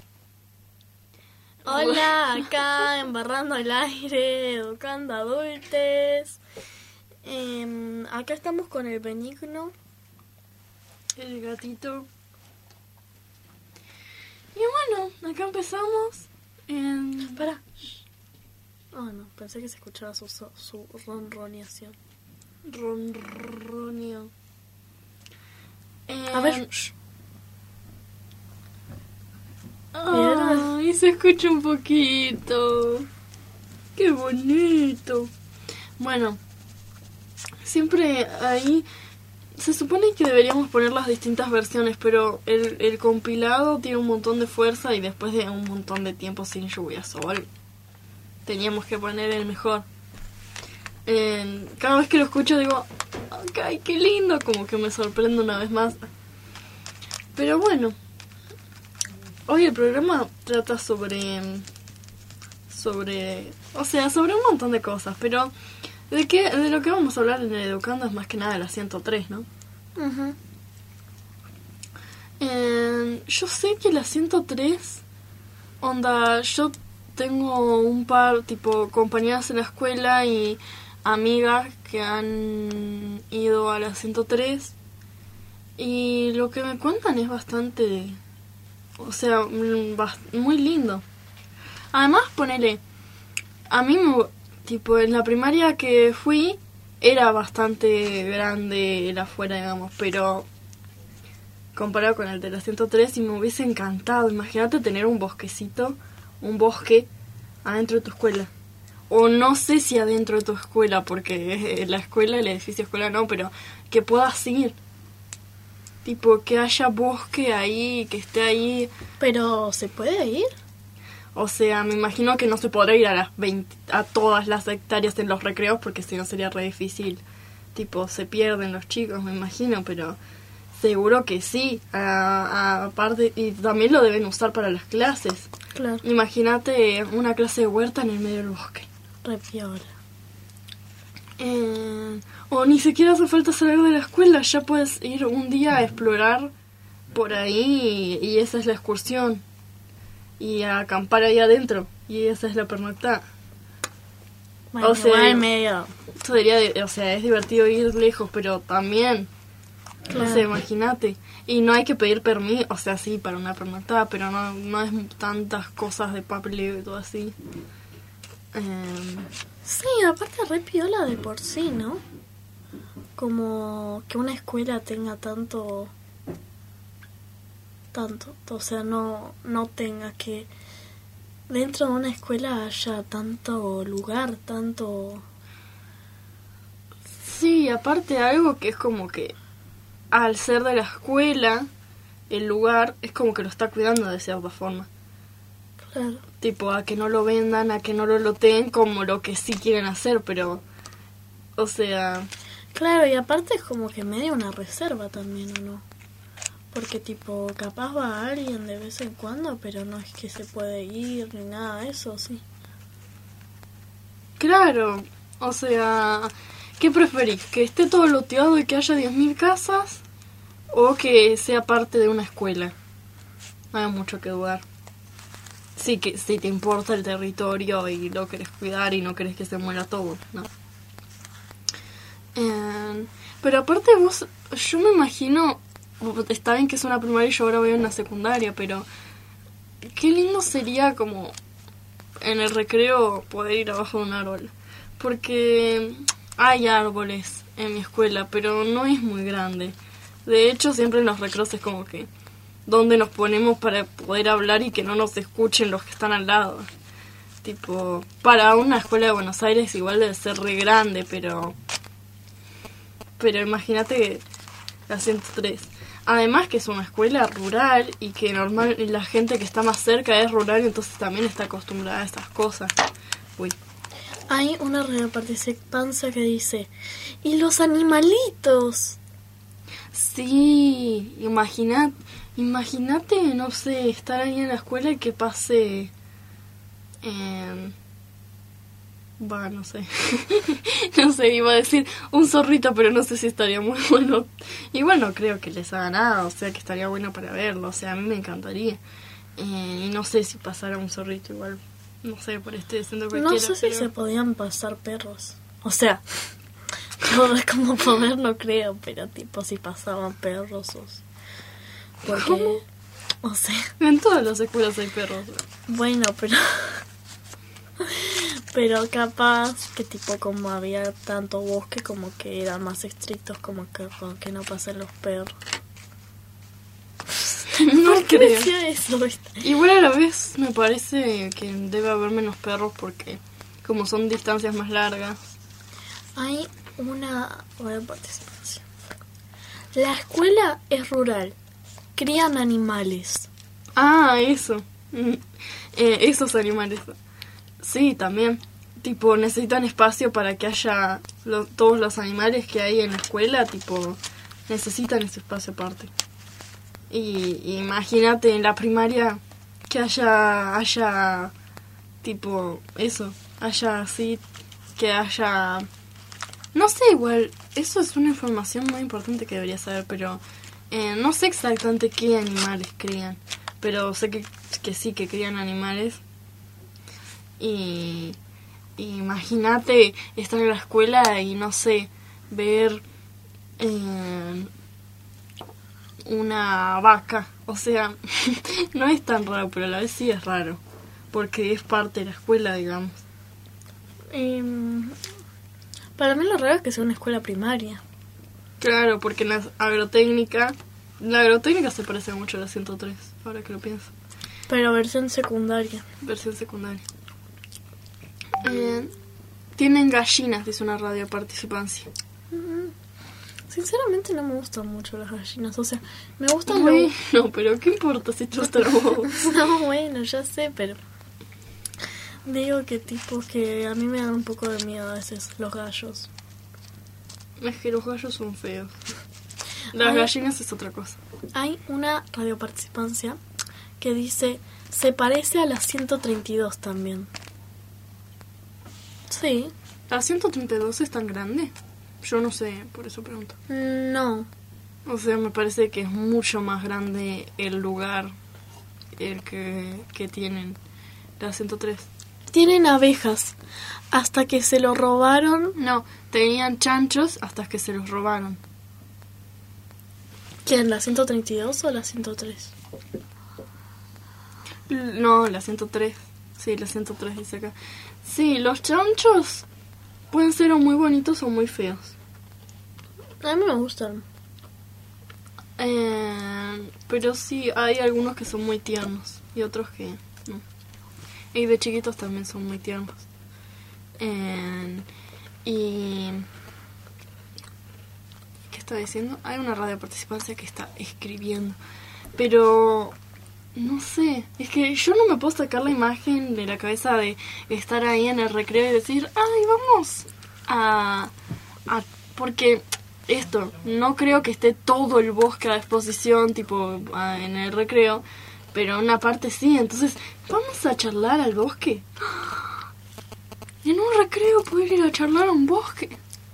Hola, acá Embarrando el Aire, educando adultos. Acá estamos con el Benigno, el gatito. Y bueno, acá empezamos. Pará. Ah, no, pensé que se escuchaba su ronroneación. Ronroneo. A ver. Ay, se escucha un poquito. Qué bonito. Bueno, siempre ahí se supone que deberíamos poner las distintas versiones, pero el compilado tiene un montón de fuerza y después de un montón de tiempo sin lluvia sol, teníamos que poner el mejor. Cada vez que lo escucho digo, ay, qué lindo, como que me sorprende una vez más. Pero bueno, hoy el programa trata sobre un montón de cosas, pero de lo que vamos a hablar en el Educando es más que nada de la 103, ¿no? Uh-huh. Yo sé que la 103, yo tengo un par, tipo, compañeras en la escuela y amigas que han ido a la 103, y lo que me cuentan es bastante, muy lindo. Además, ponele, a mí tipo, en la primaria que fui era bastante grande el afuera, digamos, pero comparado con el de la 103, y me hubiese encantado. Imagínate tener un bosque adentro de tu escuela. O no sé si adentro de tu escuela, porque la escuela, el edificio escuela no, pero que puedas ir. Tipo, que haya bosque ahí, que esté ahí. ¿Pero se puede ir? O sea, me imagino que no se podrá ir a todas las hectáreas en los recreos, porque si no sería re difícil. Tipo, se pierden los chicos, me imagino, pero seguro que sí. Aparte, y también lo deben usar para las clases. Claro. Imagínate una clase de huerta en el medio del bosque. Re piola. O ni siquiera hace falta salir de la escuela, ya puedes ir un día a explorar por ahí y esa es la excursión. Y a acampar ahí adentro, y esa es la pernoctada. Bueno, igual medio. Es divertido ir lejos, pero también, Claro. o sea, imagínate. Y no hay que pedir permiso, o sea, sí, para una pernoctada, pero no es tantas cosas de papeleo y todo así. Sí, aparte re piola de por sí, ¿no? Como que una escuela tenga tanto, o sea, no tenga que dentro de una escuela haya tanto lugar, tanto. Sí, aparte algo que es como que al ser de la escuela, el lugar es como que lo está cuidando de cierta forma. Claro. Tipo, a que no lo vendan, a que no lo loteen como lo que sí quieren hacer, pero, o sea. Claro, y aparte es como que medio una reserva también, ¿o no? Porque tipo, capaz va alguien de vez en cuando, pero no es que se puede ir ni nada de eso, ¿sí? Claro, o sea, ¿qué preferís? ¿Que esté todo loteado y que haya 10.000 casas? ¿O que sea parte de una escuela? No hay mucho que dudar. Sí, que si te importa el territorio y lo querés cuidar y no querés que se muera todo, ¿no? Pero aparte yo me imagino, está bien que es una primaria y yo ahora voy a una secundaria, pero qué lindo sería como en el recreo poder ir abajo de un árbol. Porque hay árboles en mi escuela, pero no es muy grande. De hecho, siempre en los recreos es como que donde nos ponemos para poder hablar y que no nos escuchen los que están al lado. Tipo, para una escuela de Buenos Aires igual debe ser re grande, pero imagínate la 103. Además que es una escuela rural y que normal la gente que está más cerca es rural, entonces también está acostumbrada a esas cosas. Uy. Hay una participancia que dice, ¿y los animalitos? Sí, imagínate, no sé, estar ahí en la escuela y que pase... no sé. No sé, iba a decir un zorrito, pero no sé si estaría muy bueno. Igual no creo que les haga nada, o sea que estaría bueno para verlo, o sea, a mí me encantaría. Y no sé si pasara un zorrito igual, no sé, por este centro cualquiera. No sé si se podían pasar perros. O sea, como poder no creo, pero tipo si pasaban perros porque, ¿cómo? O sea, en todas las escuelas hay perros. Bueno, pero Pero capaz que tipo como había tanto bosque, como que eran más estrictos, como que con que no pasen los perros. No ¿Por qué creo. decía eso, viste? Igual a la vez me parece que debe haber menos perros porque como son distancias más largas. Hay una buena participación. La escuela es rural. Crían animales. Ah, eso. Esos animales. Sí, también. Tipo, necesitan espacio para que haya todos los animales que hay en la escuela, tipo, necesitan ese espacio aparte. Y imagínate en la primaria que haya tipo, eso, haya así, que haya... No sé, igual, eso es una información muy importante que debería saber, pero no sé exactamente qué animales crían, pero sé que sí, que crían animales. Y imagínate estar en la escuela y, no sé, ver una vaca. O sea, no es tan raro, pero a la vez sí es raro, porque es parte de la escuela, digamos. Para mí lo raro es que sea una escuela primaria. Claro, porque la agrotécnica se parece mucho a la 103, ahora que lo pienso. Pero versión secundaria. Versión secundaria. Tienen gallinas, dice una radio de participancia. Sinceramente no me gustan mucho las gallinas, o sea, me gustan No, pero ¿qué importa si te gustan vos? No, bueno, ya sé, pero digo que tipo que a mí me dan un poco de miedo a veces los gallos. Es que los gallos son feos. Las gallinas es otra cosa. Hay una radioparticipancia que dice, se parece a la 132 también. Sí. ¿La 132 es tan grande? Yo no sé, por eso pregunto. No. O sea, me parece que es mucho más grande el lugar el que tienen la 103. Tienen abejas hasta que se lo robaron. No, tenían chanchos hasta que se los robaron. ¿Quién? ¿La 132 o la 103? No, la 103. Sí, la 103 dice acá. Sí, los chanchos pueden ser o muy bonitos o muy feos. A mí me gustan. Pero sí, hay algunos que son muy tiernos y otros que no. Y de chiquitos también son muy tiernos. Y... ¿qué está diciendo? Hay una radio de participancia que está escribiendo. Pero... no sé, es que yo no me puedo sacar la imagen de la cabeza de estar ahí en el recreo y decir, ay, vamos a porque esto, no creo que esté todo el bosque a disposición, tipo, en el recreo, pero una parte sí, entonces, ¿vamos a charlar al bosque? En un recreo poder ir a charlar a un bosque.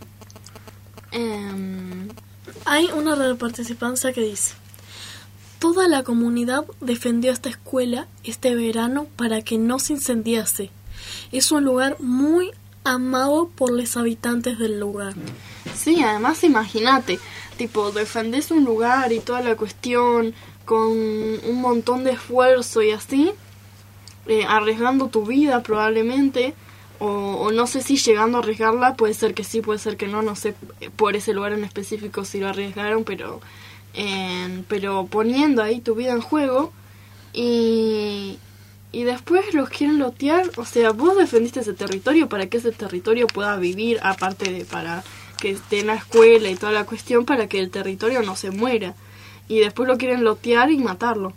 Hay una radioparticipancia que dice, toda la comunidad defendió esta escuela este verano para que no se incendiase. Es un lugar muy amado por los habitantes del lugar. Sí, además imagínate, tipo, defendés un lugar y toda la cuestión con un montón de esfuerzo y así, arriesgando tu vida probablemente, o no sé si llegando a arriesgarla, puede ser que sí, puede ser que no, no sé por ese lugar en específico si lo arriesgaron, pero poniendo ahí tu vida en juego y después los quieren lotear. O sea, vos defendiste ese territorio para que ese territorio pueda vivir, aparte de para que esté en la escuela y toda la cuestión, para que el territorio no se muera, y después lo quieren lotear y matarlo.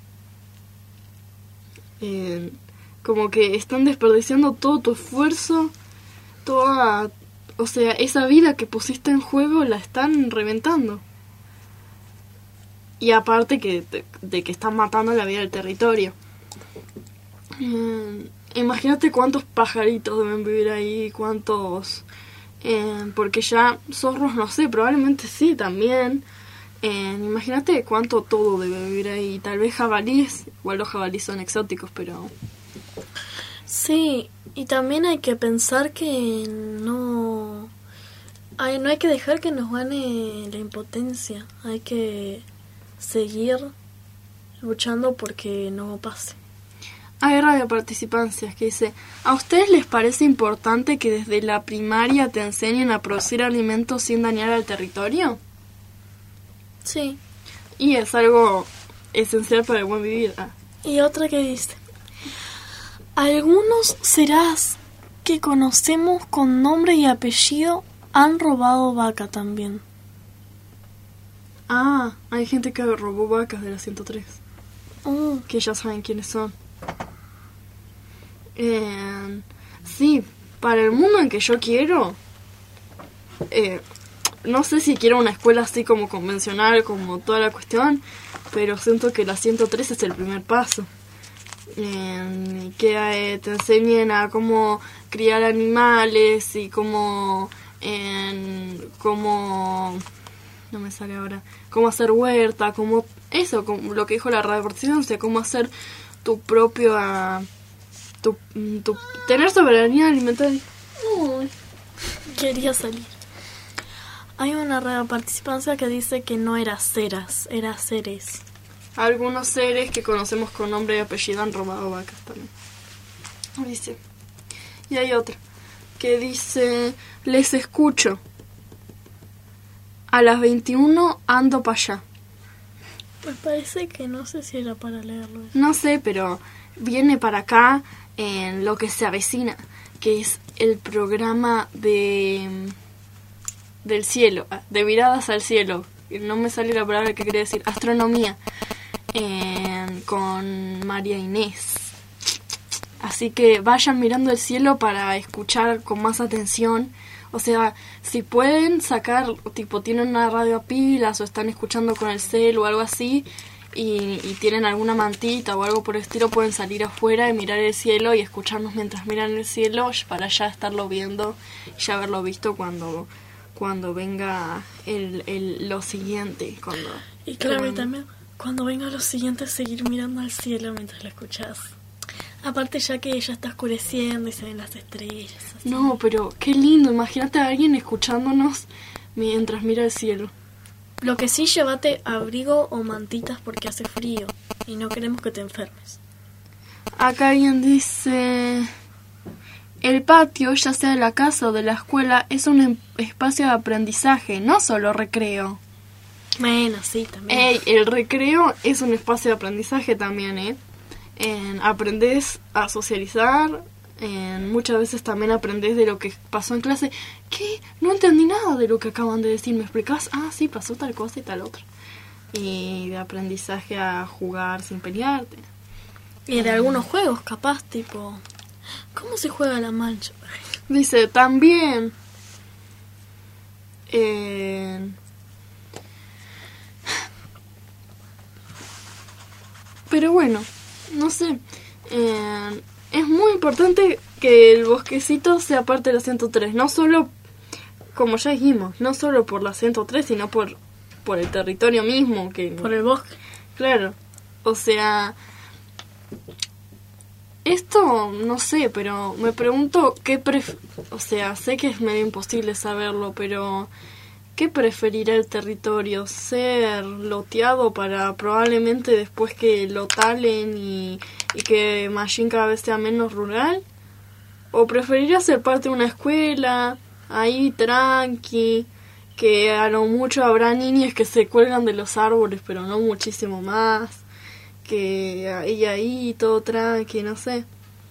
Como que están desperdiciando todo tu esfuerzo, toda, o sea, esa vida que pusiste en juego la están reventando. Y aparte que de que están matando la vida del territorio. Imagínate cuántos pajaritos deben vivir ahí, cuántos... porque ya zorros, no sé, probablemente sí también. Imagínate cuánto todo debe vivir ahí. Tal vez jabalíes, igual los jabalíes son exóticos, pero... Sí, y también hay que pensar que no hay que dejar que nos gane la impotencia. Hay que seguir luchando porque no pase. Hay radioparticipancias que dice: ¿a ustedes les parece importante que desde la primaria te enseñen a producir alimentos sin dañar al territorio? Sí. Y es algo esencial para el buen vivir. Y otra que dice: algunos serás que conocemos con nombre y apellido han robado vaca también. Hay gente que robó vacas de la 103. Que ya saben quiénes son. Sí, para el mundo en que yo quiero, no sé si quiero una escuela así como convencional, como toda la cuestión, pero siento que la 103 es el primer paso. Que te enseñen a cómo criar animales y cómo no me sale ahora, cómo hacer huerta, como eso, como lo que dijo la radioparticipancia, cómo hacer tu propio tener soberanía alimentaria. Quería salir. Hay una radioparticipancia que dice que no era ceras, era seres. Algunos seres que conocemos con nombre y apellido han robado vacas también. Dice. Y hay otra que dice: les escucho. A las 21 ando para allá. Pues parece que no sé si era para leerlo. No sé, pero viene para acá en Lo que se avecina, que es el programa del cielo, de miradas al cielo. No me sale la palabra que quería decir. Astronomía. Con María Inés. Así que vayan mirando el cielo para escuchar con más atención. O sea, si pueden sacar, tipo, tienen una radio a pilas o están escuchando con el cel o algo así y tienen alguna mantita o algo por el estilo, pueden salir afuera y mirar el cielo y escucharnos mientras miran el cielo para ya estarlo viendo y ya haberlo visto cuando venga lo siguiente. Y claro, y también cuando venga lo siguiente, seguir mirando al cielo mientras lo escuchas. Aparte, ya que ya está oscureciendo y se ven las estrellas. Así. No, pero qué lindo. Imagínate a alguien escuchándonos mientras mira el cielo. Lo que sí, llévate abrigo o mantitas porque hace frío y no queremos que te enfermes. Acá alguien dice: el patio, ya sea de la casa o de la escuela, es un espacio de aprendizaje, no solo recreo. Bueno, sí, también. El recreo es un espacio de aprendizaje también, Aprendés a socializar, muchas veces también aprendés de lo que pasó en clase. ¿Qué? No entendí nada de lo que acaban de decir, ¿me explicás? Sí, pasó tal cosa y tal otra. Y de aprendizaje a jugar sin pelearte. Y de algunos juegos, capaz, tipo... ¿Cómo se juega la mancha? Dice, también... Pero bueno, no sé. Es muy importante que el bosquecito sea parte de la 103. No solo, como ya dijimos, no solo por la 103, sino por el territorio mismo. Por el bosque. Claro. O sea... Esto, no sé, pero me pregunto o sea, sé que es medio imposible saberlo, pero... ¿Qué preferirá el territorio? ¿Ser loteado para probablemente después que lo talen y que Machín cada vez sea menos rural? ¿O preferiría ser parte de una escuela, ahí tranqui, que a lo mucho habrá niñas que se cuelgan de los árboles, pero no muchísimo más, que ahí todo tranqui, no sé?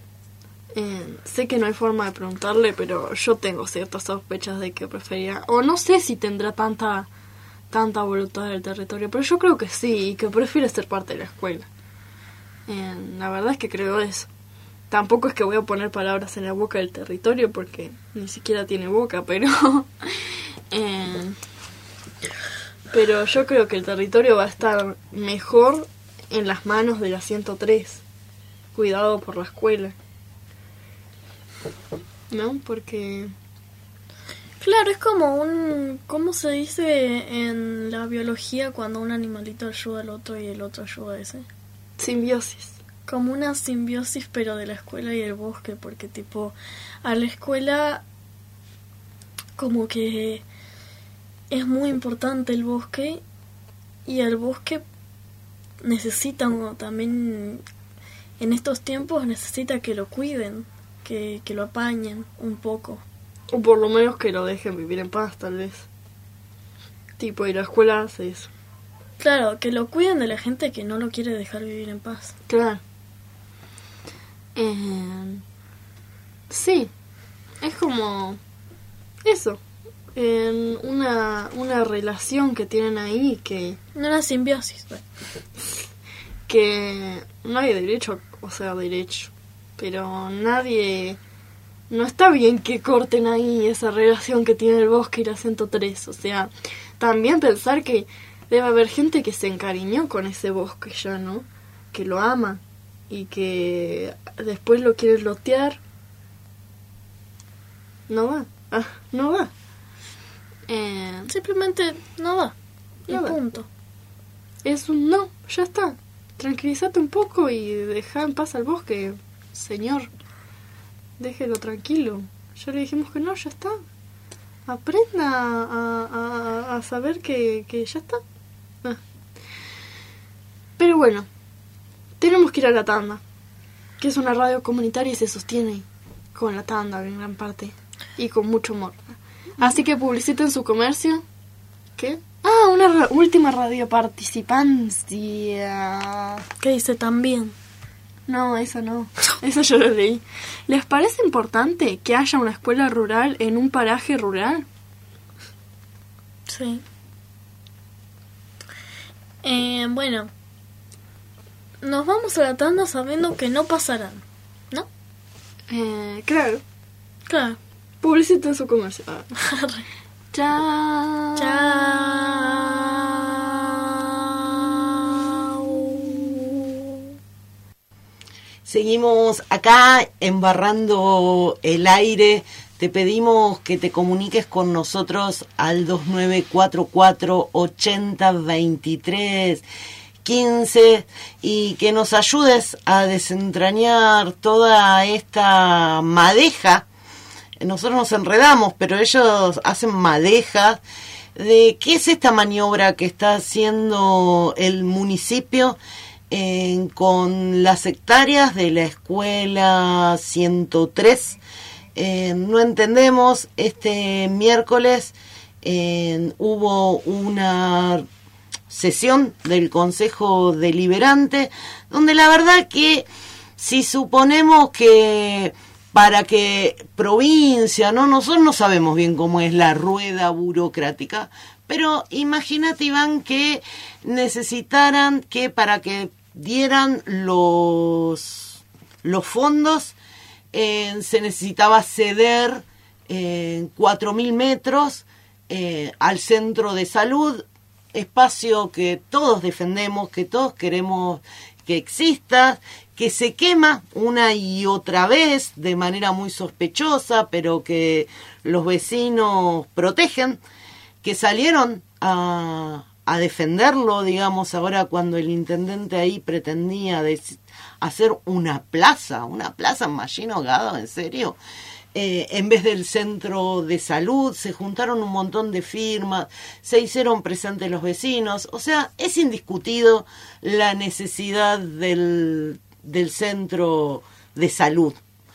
Sé que no hay forma de preguntarle, pero yo tengo ciertas sospechas de que prefería, o no sé si tendrá tanta voluntad del territorio, pero yo creo que sí, y que prefiere ser parte de la escuela. La verdad es que creo eso. Tampoco es que voy a poner palabras en la boca del territorio, porque ni siquiera tiene boca, pero pero yo creo que el territorio va a estar mejor en las manos de la 103, cuidado por la escuela. ¿No? Porque... Claro, es como ¿cómo se dice en la biología cuando un animalito ayuda al otro y el otro ayuda a ese? Simbiosis. Como una simbiosis, pero de la escuela y el bosque, porque tipo, a la escuela como que es muy importante el bosque y el bosque necesita también en estos tiempos necesita que lo cuiden, que lo apañen un poco. O por lo menos que lo dejen vivir en paz, tal vez. Tipo, ir a la escuela hace eso. Claro, que lo cuiden de la gente que no lo quiere dejar vivir en paz. Claro. Sí, es como eso, una relación que tienen ahí que... Una simbiosis. Que no hay derecho, pero nadie... No está bien que corten ahí esa relación que tiene el bosque y la 103, o sea, también pensar que debe haber gente que se encariñó con ese bosque ya, ¿no? Que lo ama y que después lo quiere lotear. No va. No va. Simplemente no va. Y punto. Es un no, ya está. Tranquilízate un poco y deja en paz al bosque, señor. Déjelo tranquilo. Ya le dijimos que no, ya está. Aprenda a saber que ya está. Pero bueno, tenemos que ir a la tanda, que es una radio comunitaria y se sostiene con la tanda en gran parte y con mucho humor. Así que publiciten su comercio. ¿Qué? Una última radio participancia. ¿Qué dice también? No, esa no. Esa yo lo leí. ¿Les parece importante que haya una escuela rural en un paraje rural? Sí. Bueno, nos vamos a la tanda sabiendo que no pasarán, ¿no? Claro. Publiciten su comercio. Chao. Seguimos acá embarrando el aire. Te pedimos que te comuniques con nosotros al 2944 80 23 15 y que nos ayudes a desentrañar toda esta madeja. Nosotros nos enredamos, pero ellos hacen madeja de qué es esta maniobra que está haciendo el municipio con las hectáreas de la escuela 103. No entendemos. Este miércoles hubo una sesión del Consejo Deliberante donde la verdad que si suponemos que para que provincia, ¿no? Nosotros no sabemos bien cómo es la rueda burocrática, pero imagínate, Iván, que necesitaran que para que dieran los fondos se necesitaba ceder 4.000 metros al centro de salud, espacio que todos defendemos, que todos queremos que exista, que se quema una y otra vez de manera muy sospechosa, pero que los vecinos protegen, que salieron a defenderlo, digamos, ahora cuando el intendente ahí pretendía hacer una plaza en Mallín Hogado, ¿en serio? En vez del centro de salud, se juntaron un montón de firmas, se hicieron presentes los vecinos, o sea, es indiscutido la necesidad del centro de salud.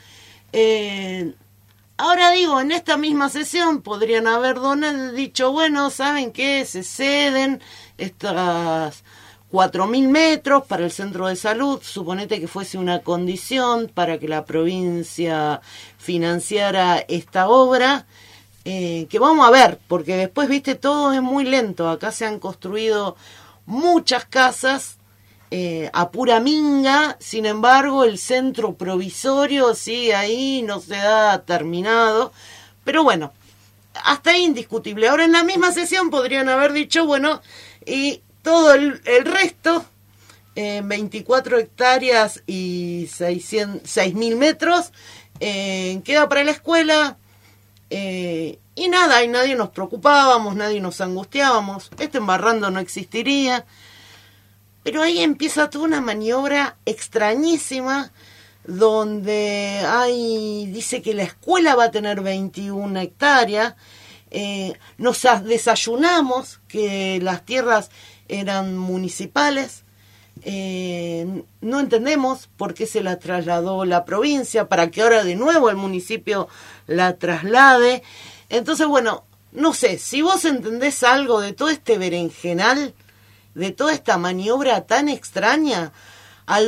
Ahora digo, en esta misma sesión podrían haber dicho, bueno, ¿saben qué? Se ceden estas 4.000 metros para el centro de salud, suponete que fuese una condición para que la provincia financiara esta obra, que vamos a ver, porque después, viste, todo es muy lento. Acá se han construido muchas casas a pura minga, sin embargo el centro provisorio sigue ahí, no se ha terminado, pero bueno, hasta ahí indiscutible. Ahora en la misma sesión podrían haber dicho, bueno, y todo el resto, 24 hectáreas y 6.000 metros, queda para la escuela, y nada, y nadie nos preocupábamos, nadie nos angustiábamos, embarrando no existiría. Pero ahí empieza toda una maniobra extrañísima, donde dice que la escuela va a tener 21 hectáreas, nos desayunamos que las tierras eran municipales, no entendemos por qué se la trasladó la provincia, para que ahora de nuevo el municipio la traslade. Entonces, bueno, no sé, si vos entendés algo de todo este berenjenal, de toda esta maniobra tan extraña, al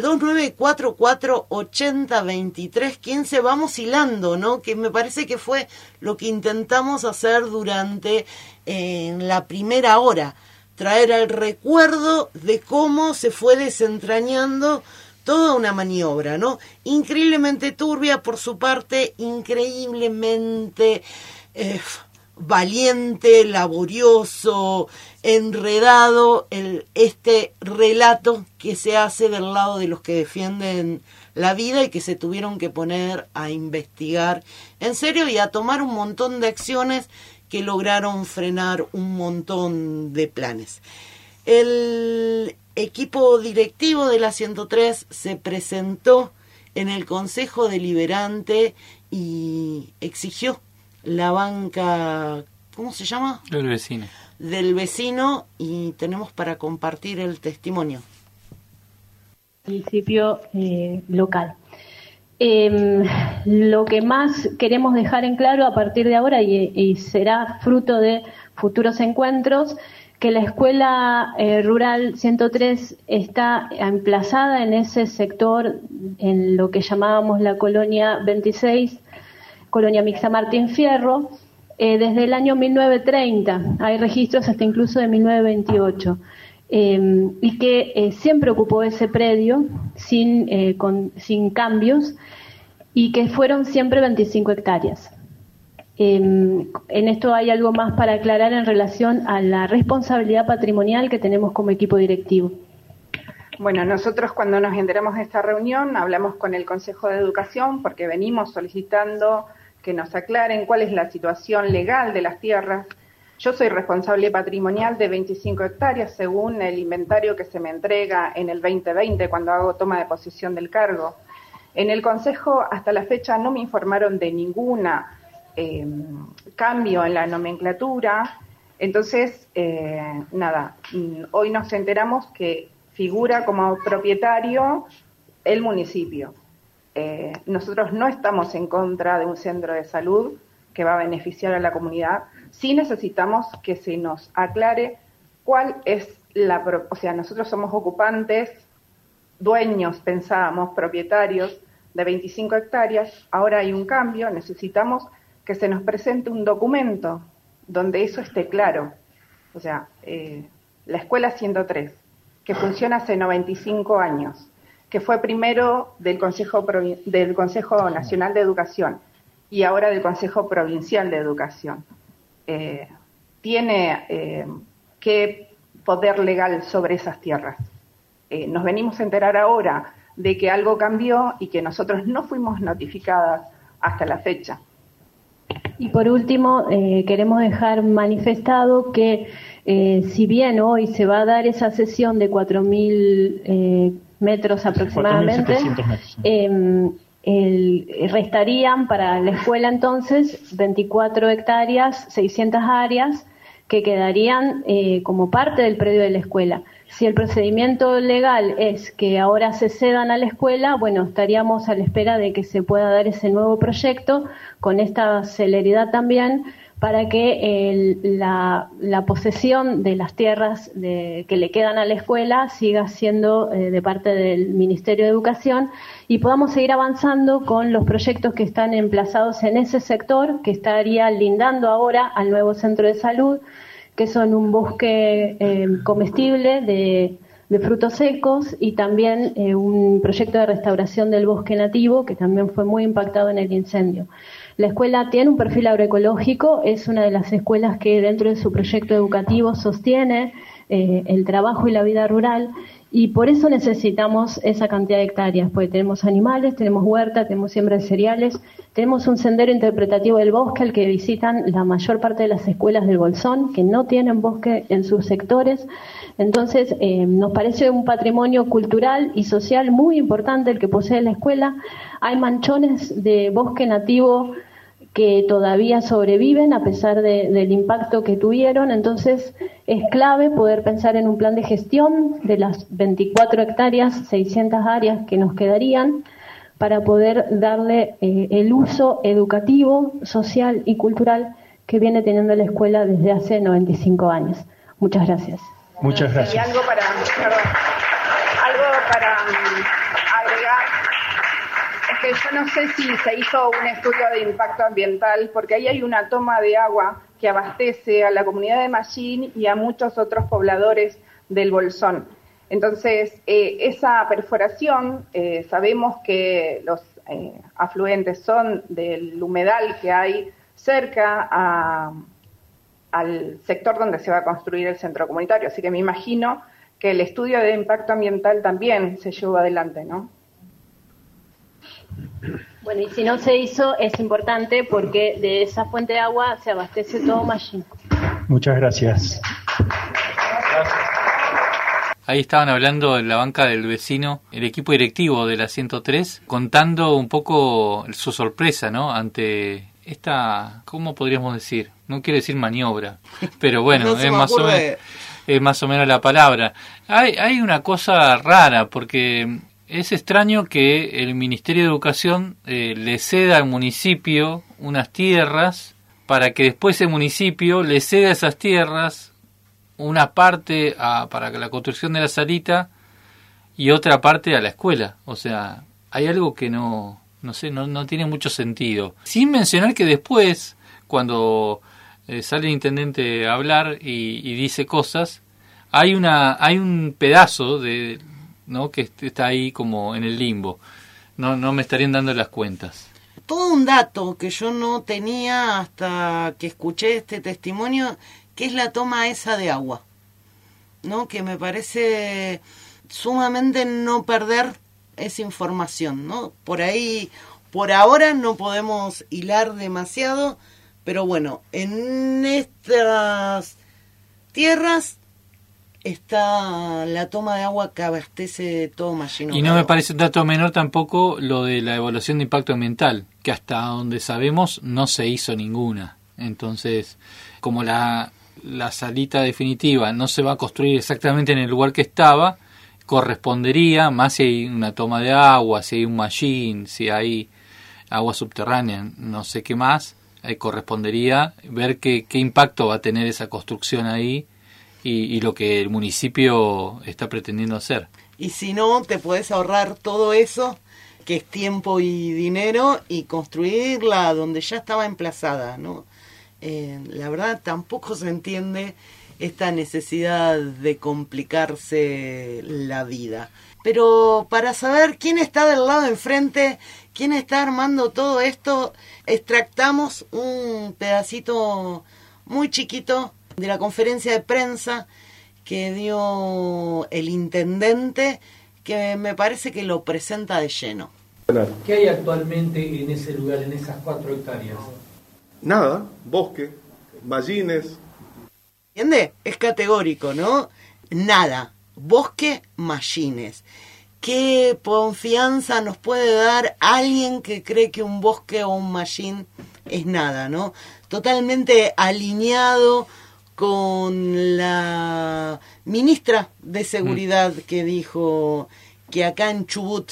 2944-80-23-15 vamos hilando, ¿no? Que me parece que fue lo que intentamos hacer durante la primera hora, traer el recuerdo de cómo se fue desentrañando toda una maniobra, ¿no? Increíblemente turbia por su parte, increíblemente valiente, laborioso, enredado, este relato que se hace del lado de los que defienden la vida y que se tuvieron que poner a investigar en serio y a tomar un montón de acciones que lograron frenar un montón de planes. El equipo directivo de la 103 se presentó en el Consejo Deliberante y exigió la banca, ¿cómo se llama? Del vecino. Del vecino, y tenemos para compartir el testimonio. Municipio local. Lo que más queremos dejar en claro a partir de ahora y será fruto de futuros encuentros, que la Escuela Rural 103 está emplazada en ese sector, en lo que llamábamos la Colonia 26, Colonia Mixta Martín Fierro, desde el año 1930. Hay registros hasta incluso de 1928. Y que siempre ocupó ese predio sin cambios y que fueron siempre 25 hectáreas. En esto hay algo más para aclarar en relación a la responsabilidad patrimonial que tenemos como equipo directivo. Bueno, nosotros cuando nos enteramos de esta reunión hablamos con el Consejo de Educación porque venimos solicitando que nos aclaren cuál es la situación legal de las tierras. Yo soy responsable patrimonial de 25 hectáreas según el inventario que se me entrega en el 2020 cuando hago toma de posesión del cargo. En el Consejo hasta la fecha no me informaron de ninguna cambio en la nomenclatura. Entonces, hoy nos enteramos que figura como propietario el municipio. Nosotros no estamos en contra de un centro de salud que va a beneficiar a la comunidad. Sí necesitamos que se nos aclare cuál es o sea, nosotros somos ocupantes, dueños, pensábamos, propietarios de 25 hectáreas, ahora hay un cambio, necesitamos que se nos presente un documento donde eso esté claro. O sea, la Escuela 103, que funciona hace 95 años, que fue primero del Consejo Nacional de Educación y ahora del Consejo Provincial de Educación. Tiene qué poder legal sobre esas tierras. Nos venimos a enterar ahora de que algo cambió y que nosotros no fuimos notificadas hasta la fecha. Y por último, queremos dejar manifestado que si bien hoy se va a dar esa sesión de 4.000 metros aproximadamente, restarían para la escuela entonces 24 hectáreas, 600 áreas que quedarían como parte del predio de la escuela. Si el procedimiento legal es que ahora se cedan a la escuela, bueno, estaríamos a la espera de que se pueda dar ese nuevo proyecto con esta celeridad también para que la posesión de las tierras que le quedan a la escuela siga siendo de parte del Ministerio de Educación y podamos seguir avanzando con los proyectos que están emplazados en ese sector, que estaría lindando ahora al nuevo centro de salud, que son un bosque comestible de frutos secos y también un proyecto de restauración del bosque nativo que también fue muy impactado en el incendio. La escuela tiene un perfil agroecológico, es una de las escuelas que dentro de su proyecto educativo sostiene el trabajo y la vida rural y por eso necesitamos esa cantidad de hectáreas, porque tenemos animales, tenemos huerta, tenemos siembra de cereales, tenemos un sendero interpretativo del bosque al que visitan la mayor parte de las escuelas del Bolsón, que no tienen bosque en sus sectores. Entonces, nos parece un patrimonio cultural y social muy importante el que posee la escuela. Hay manchones de bosque nativo que todavía sobreviven a pesar del impacto que tuvieron. Entonces es clave poder pensar en un plan de gestión de las 24 hectáreas, 600 áreas que nos quedarían, para poder darle el uso educativo, social y cultural que viene teniendo la escuela desde hace 95 años. Muchas gracias. Muchas gracias. Y algo para agregar, es que yo no sé si se hizo un estudio de impacto ambiental, porque ahí hay una toma de agua que abastece a la comunidad de Mallín y a muchos otros pobladores del Bolsón. Entonces, esa perforación, sabemos que los afluentes son del humedal que hay cerca al sector donde se va a construir el centro comunitario. Así que me imagino que el estudio de impacto ambiental también se llevó adelante, ¿no? Bueno, y si no se hizo, es importante porque de esa fuente de agua se abastece todo Mallín. Muchas gracias. Ahí estaban hablando en la banca del vecino, el equipo directivo de la 103, contando un poco su sorpresa, ¿no? Ante esta, ¿cómo podríamos decir? No quiero decir maniobra, pero bueno, no es más o menos la palabra. Hay una cosa rara, porque es extraño que el Ministerio de Educación le ceda al municipio unas tierras para que después el municipio le ceda esas tierras, una parte para la construcción de la salita y otra parte a la escuela. O sea, hay algo que no tiene mucho sentido. Sin mencionar que después, cuando sale el intendente a hablar y dice cosas, hay un pedazo de, ¿no?, que está ahí como en el limbo. No me estarían dando las cuentas. Todo un dato que yo no tenía hasta que escuché este testimonio, que es la toma esa de agua, ¿no? Que me parece sumamente no perder esa información, ¿no? Por ahí, por ahora no podemos hilar demasiado, pero bueno, en estas tierras está la toma de agua que abastece todo Mallín. Y no me parece un dato menor tampoco lo de la evaluación de impacto ambiental, que hasta donde sabemos no se hizo ninguna. Entonces, como la salita definitiva no se va a construir exactamente en el lugar que estaba, correspondería, más si hay una toma de agua, si hay un Mallín, si hay agua subterránea, no sé qué más, correspondería ver qué impacto va a tener esa construcción ahí y lo que el municipio está pretendiendo hacer. Y si no, te podés ahorrar todo eso, que es tiempo y dinero, y construirla donde ya estaba emplazada, ¿no? La verdad tampoco se entiende esta necesidad de complicarse la vida. Pero para saber quién está del lado de enfrente, quién está armando todo esto, extractamos un pedacito muy chiquito de la conferencia de prensa que dio el intendente, que me parece que lo presenta de lleno. ¿Qué hay actualmente en ese lugar, en esas 4 hectáreas? Nada, bosque, mallines. ¿Entiende? Es categórico, ¿no? Nada, bosque, mallines. ¿Qué confianza nos puede dar alguien que cree que un bosque o un mallín es nada, ¿no? Totalmente alineado con la ministra de Seguridad que dijo que acá en Chubut,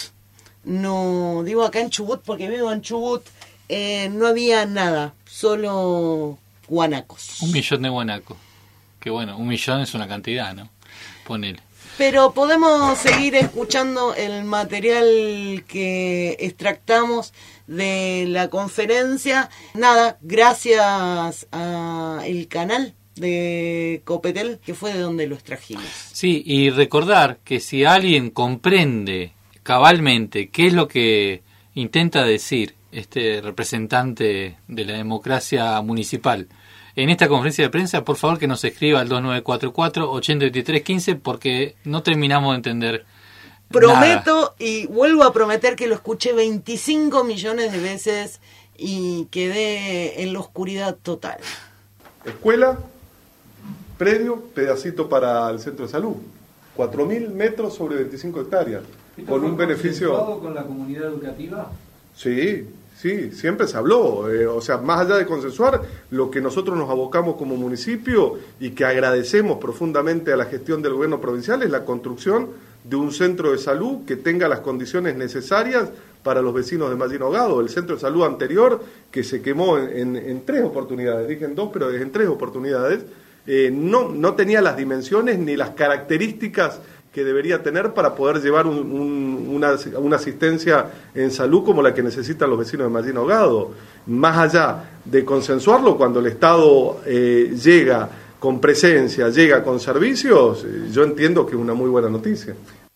no digo acá en Chubut porque vivo en Chubut, no había nada, solo guanacos. 1 millón de guanacos. Que bueno, 1 millón es una cantidad, ¿no? Ponele. Pero podemos seguir escuchando el material que extractamos de la conferencia. Nada, gracias al canal de Copetel, que fue de donde lo extrajimos. Sí, y recordar que si alguien comprende cabalmente qué es lo que intenta decir este representante de la democracia municipal en esta conferencia de prensa, por favor que nos escriba al 2944-802315, porque no terminamos de entender. Prometo y vuelvo a prometer que lo escuché 25 millones de veces y quedé en la oscuridad total. Escuela, predio, pedacito para el centro de salud. 4.000 metros sobre 25 hectáreas. Con un beneficio. ¿Con la comunidad educativa? Sí, Sí, siempre se habló, o sea, más allá de consensuar, lo que nosotros nos abocamos como municipio y que agradecemos profundamente a la gestión del gobierno provincial es la construcción de un centro de salud que tenga las condiciones necesarias para los vecinos de Mallín Ahogado. El centro de salud anterior, que se quemó en 3 oportunidades, dije en 2, pero en 3 oportunidades, no tenía las dimensiones ni las características que debería tener para poder llevar una asistencia en salud como la que necesitan los vecinos de Mallín Ahogado. Más allá de consensuarlo, cuando el Estado llega con presencia, llega con servicios, yo entiendo que es una muy buena noticia.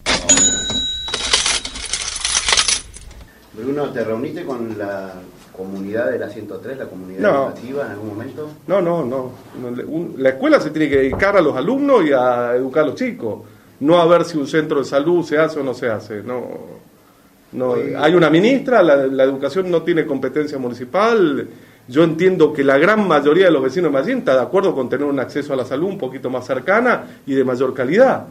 Bruno, ¿te reuniste con la comunidad de la 103, la comunidad educativa en algún momento? No. La escuela se tiene que dedicar a los alumnos y a educar a los chicos. No a ver si un centro de salud se hace o no se hace. No. Hay una ministra, la educación no tiene competencia municipal. Yo entiendo que la gran mayoría de los vecinos de Mallín está de acuerdo con tener un acceso a la salud un poquito más cercana y de mayor calidad.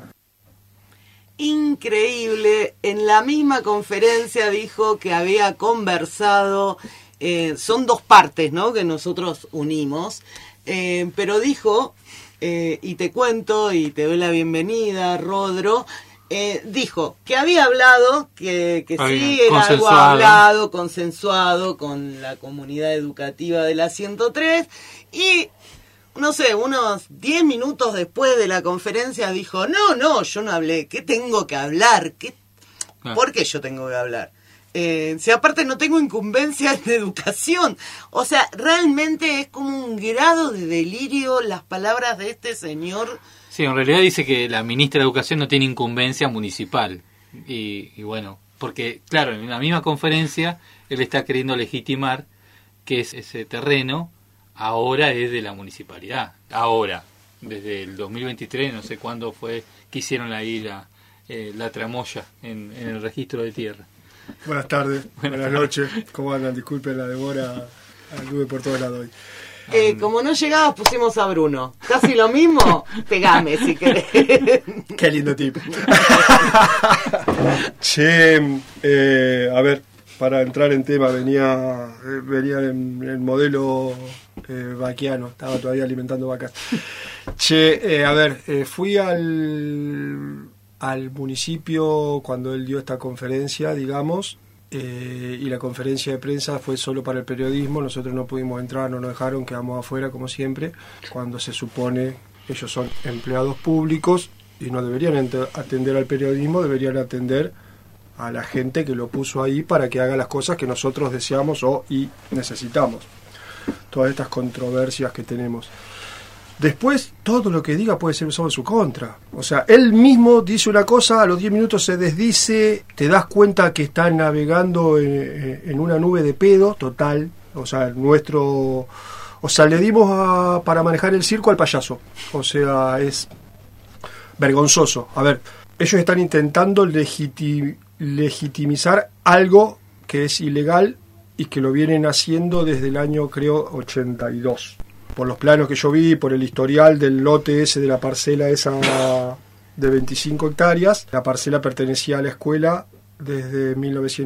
Increíble, en la misma conferencia dijo que había conversado, son 2 partes, ¿no?, que nosotros unimos, pero dijo... y te cuento y te doy la bienvenida, Rodro, dijo que había hablado, que sí era algo hablado, consensuado con la comunidad educativa de la 103 y, no sé, unos 10 minutos después de la conferencia dijo, no, yo no hablé, ¿qué tengo que hablar? ¿Por qué yo tengo que hablar? Si aparte no tengo incumbencia en educación. O sea, realmente es como un grado de delirio las palabras de este señor. Sí, en realidad dice que la ministra de Educación no tiene incumbencia municipal. Y bueno, porque claro, en la misma conferencia él está queriendo legitimar que ese terreno ahora es de la municipalidad. Ahora, desde el 2023, no sé cuándo fue que hicieron ahí la tramoya en el registro de tierra. Buenas tardes, buenas noches, ¿cómo andan? Disculpen la demora, anduve por todos lados hoy. Como no llegabas pusimos a Bruno, casi lo mismo, pegame si querés. Qué lindo tipo. Che, a ver, para entrar en tema, venía en el modelo vaquiano, estaba todavía alimentando vacas. Che, a ver, fui al municipio cuando él dio esta conferencia, digamos, y la conferencia de prensa fue solo para el periodismo. Nosotros no pudimos entrar, no nos dejaron, quedamos afuera como siempre, cuando se supone ellos son empleados públicos y no deberían atender al periodismo, deberían atender a la gente que lo puso ahí para que haga las cosas que nosotros deseamos y necesitamos. Todas estas controversias que tenemos. Después, todo lo que diga puede ser usado en su contra. O sea, él mismo dice una cosa, a los 10 minutos se desdice, te das cuenta que está navegando en una nube de pedo total. O sea, le dimos para manejar el circo al payaso. O sea, es vergonzoso. A ver, ellos están intentando legitimizar algo que es ilegal y que lo vienen haciendo desde el año, creo, 82. Por los planos que yo vi, por el historial del lote ese de la parcela esa de 25 hectáreas, la parcela pertenecía a la escuela desde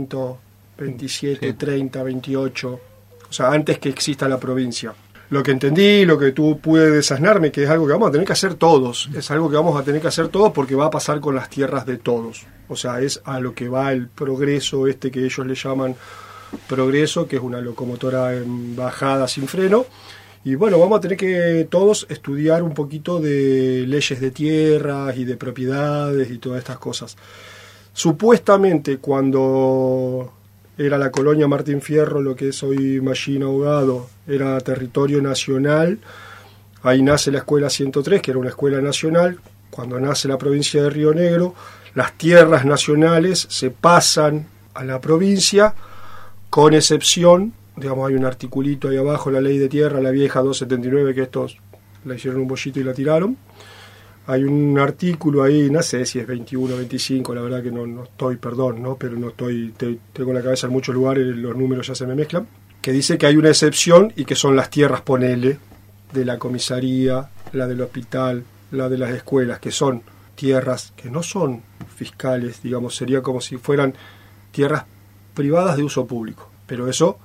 1927, sí. 30, 28, o sea, antes que exista la provincia. Lo que entendí, lo que tú pude desasnarme, que es algo que vamos a tener que hacer todos, es algo que vamos a tener que hacer todos porque va a pasar con las tierras de todos. O sea, es a lo que va el progreso que ellos le llaman progreso, que es una locomotora en bajada sin freno. Y bueno, vamos a tener que todos estudiar un poquito de leyes de tierras y de propiedades y todas estas cosas. Supuestamente cuando era la colonia Martín Fierro, lo que es hoy Mallín Ahogado, era territorio nacional. Ahí nace la escuela 103, que era una escuela nacional. Cuando nace la provincia de Río Negro, las tierras nacionales se pasan a la provincia, con excepción, digamos, hay un articulito ahí abajo, la ley de tierra, la vieja 279, que estos la hicieron un bollito y la tiraron. Hay un artículo ahí, no sé si es 21, 25, la verdad que no estoy, perdón, ¿no? Pero no estoy, tengo la cabeza en muchos lugares, los números ya se me mezclan, que dice que hay una excepción y que son las tierras, ponele, de la comisaría, la del hospital, la de las escuelas, que son tierras que no son fiscales, digamos, sería como si fueran tierras privadas de uso público, pero eso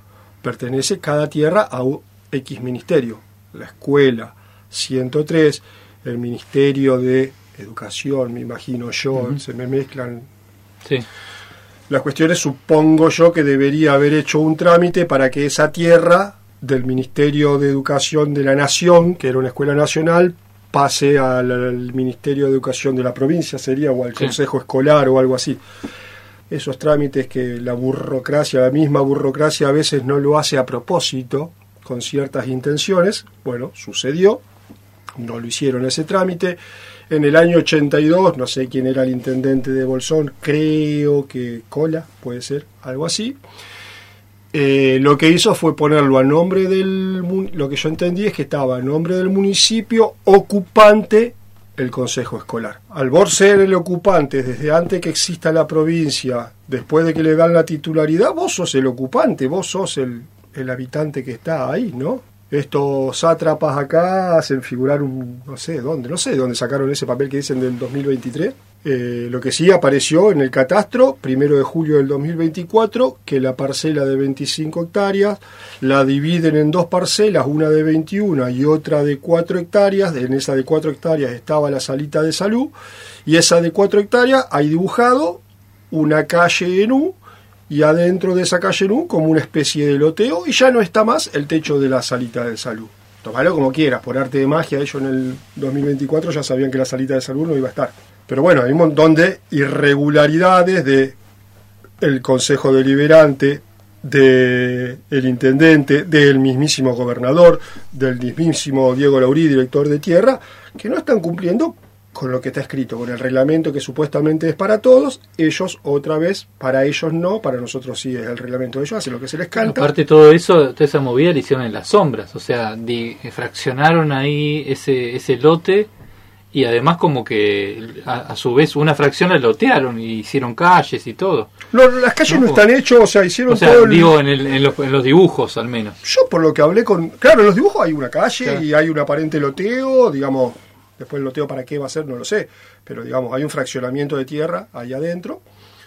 pertenece cada tierra a un X ministerio. La escuela 103, el Ministerio de Educación, me imagino yo, se me mezclan. Sí. Las cuestiones, supongo yo, que debería haber hecho un trámite para que esa tierra del Ministerio de Educación de la Nación, que era una escuela nacional, pase al Ministerio de Educación de la provincia, sería, o al Consejo Escolar o algo así. Esos trámites que la misma burocracia a veces no lo hace a propósito, con ciertas intenciones. Bueno, sucedió, no lo hicieron ese trámite. En el año 82, no sé quién era el intendente de Bolsón, creo que Cola, puede ser, algo así. Lo que hizo fue ponerlo a nombre lo que yo entendí es que estaba a nombre del municipio ocupante el consejo escolar. Al vos ser el ocupante desde antes que exista la provincia, después de que le dan la titularidad, vos sos el ocupante, vos sos el habitante que está ahí, ¿no? Estos sátrapas acá hacen figurar no sé de dónde sacaron ese papel que dicen del 2023. Lo que sí apareció en el catastro, 1 de julio del 2024, que la parcela de 25 hectáreas la dividen en dos parcelas, una de 21 y otra de 4 hectáreas. En esa de 4 hectáreas estaba la salita de salud, y esa de 4 hectáreas hay dibujado una calle en U, y adentro de esa calle en U como una especie de loteo, y ya no está más el techo de la salita de salud. Tómalo como quieras, por arte de magia, ellos en el 2024 ya sabían que la salita de salud no iba a estar. Pero bueno, hay un montón de irregularidades de el Consejo Deliberante, del intendente, del mismísimo gobernador, del mismísimo Diego Laurí, director de tierra, que no están cumpliendo con lo que está escrito, con el reglamento que supuestamente es para todos. Ellos, otra vez, para ellos no, para nosotros sí es el reglamento de ellos, hacen lo que se les canta. Aparte de todo eso, toda esa movida la hicieron en las sombras, o sea, fraccionaron ahí ese lote, y además como que a su vez una fracción la lotearon y hicieron calles y todo. No, las calles no están hechas, o sea, hicieron todo digo, en los dibujos al menos. Yo por lo que hablé claro, en los dibujos hay una calle, y hay un aparente loteo, digamos. Después el loteo para qué va a ser no lo sé, pero digamos hay un fraccionamiento de tierra ahí adentro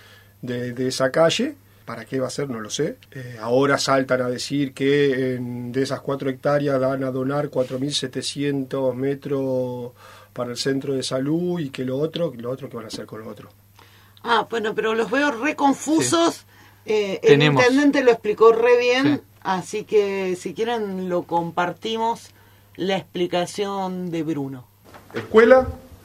de esa calle. ¿Para qué va a ser? No lo sé. Ahora saltan a decir que de esas 4 hectáreas van a donar 4.700 metros para el centro de salud, y que lo otro ¿qué van a hacer con lo otro? Bueno, pero los veo re confusos. Sí. El intendente lo explicó re bien, así que si quieren lo compartimos, la explicación de Bruno. Escuela,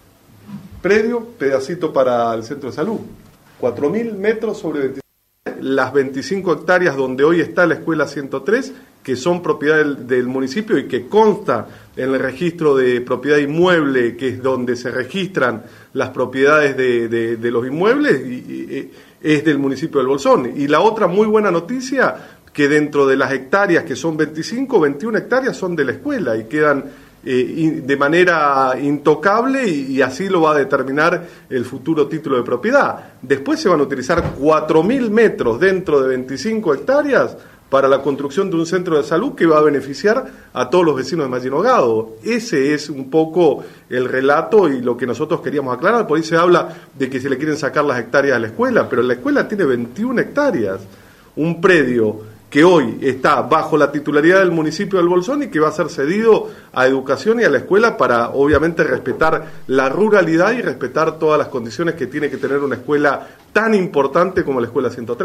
predio, pedacito para el centro de salud. 4.000 metros sobre 25. Las 25 hectáreas donde hoy está la escuela 103, que son propiedad del municipio y que consta en el registro de propiedad inmueble, que es donde se registran las propiedades de los inmuebles, y es del municipio del Bolsón. Y la otra muy buena noticia, que dentro de las hectáreas, que son 25, 21 hectáreas son de la escuela y quedan de manera intocable, y así lo va a determinar el futuro título de propiedad. Después se van a utilizar 4.000 metros dentro de 25 hectáreas para la construcción de un centro de salud que va a beneficiar a todos los vecinos de Mallinogado. Ese es un poco el relato y lo que nosotros queríamos aclarar. Por ahí se habla de que se le quieren sacar las hectáreas a la escuela, pero la escuela tiene 21 hectáreas. Un predio que hoy está bajo la titularidad del municipio del Bolsón y que va a ser cedido a educación y a la escuela para, obviamente, respetar la ruralidad y respetar todas las condiciones que tiene que tener una escuela tan importante como la Escuela 103.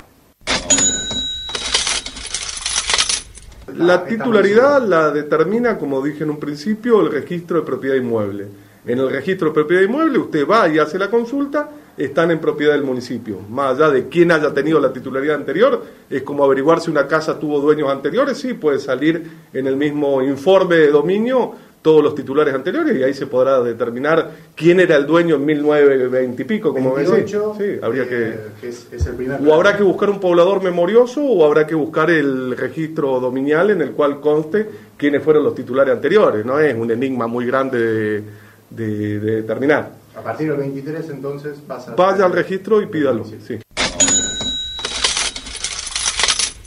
La titularidad la determina, como dije en un principio, el registro de propiedad inmueble. En el registro de propiedad inmueble usted va y hace la consulta, están en propiedad del municipio. Más allá de quién haya tenido la titularidad anterior, es como averiguar si una casa tuvo dueños anteriores. Sí, puede salir en el mismo informe de dominio todos los titulares anteriores, y ahí se podrá determinar quién era el dueño en 1920 y pico, como 28, sí, habría que es el primer o habrá que buscar un poblador memorioso, o habrá que buscar el registro dominial en el cual conste quiénes fueron los titulares anteriores. No es un enigma muy grande de determinar. A partir del 23 entonces vaya al registro y pídalo. Sí.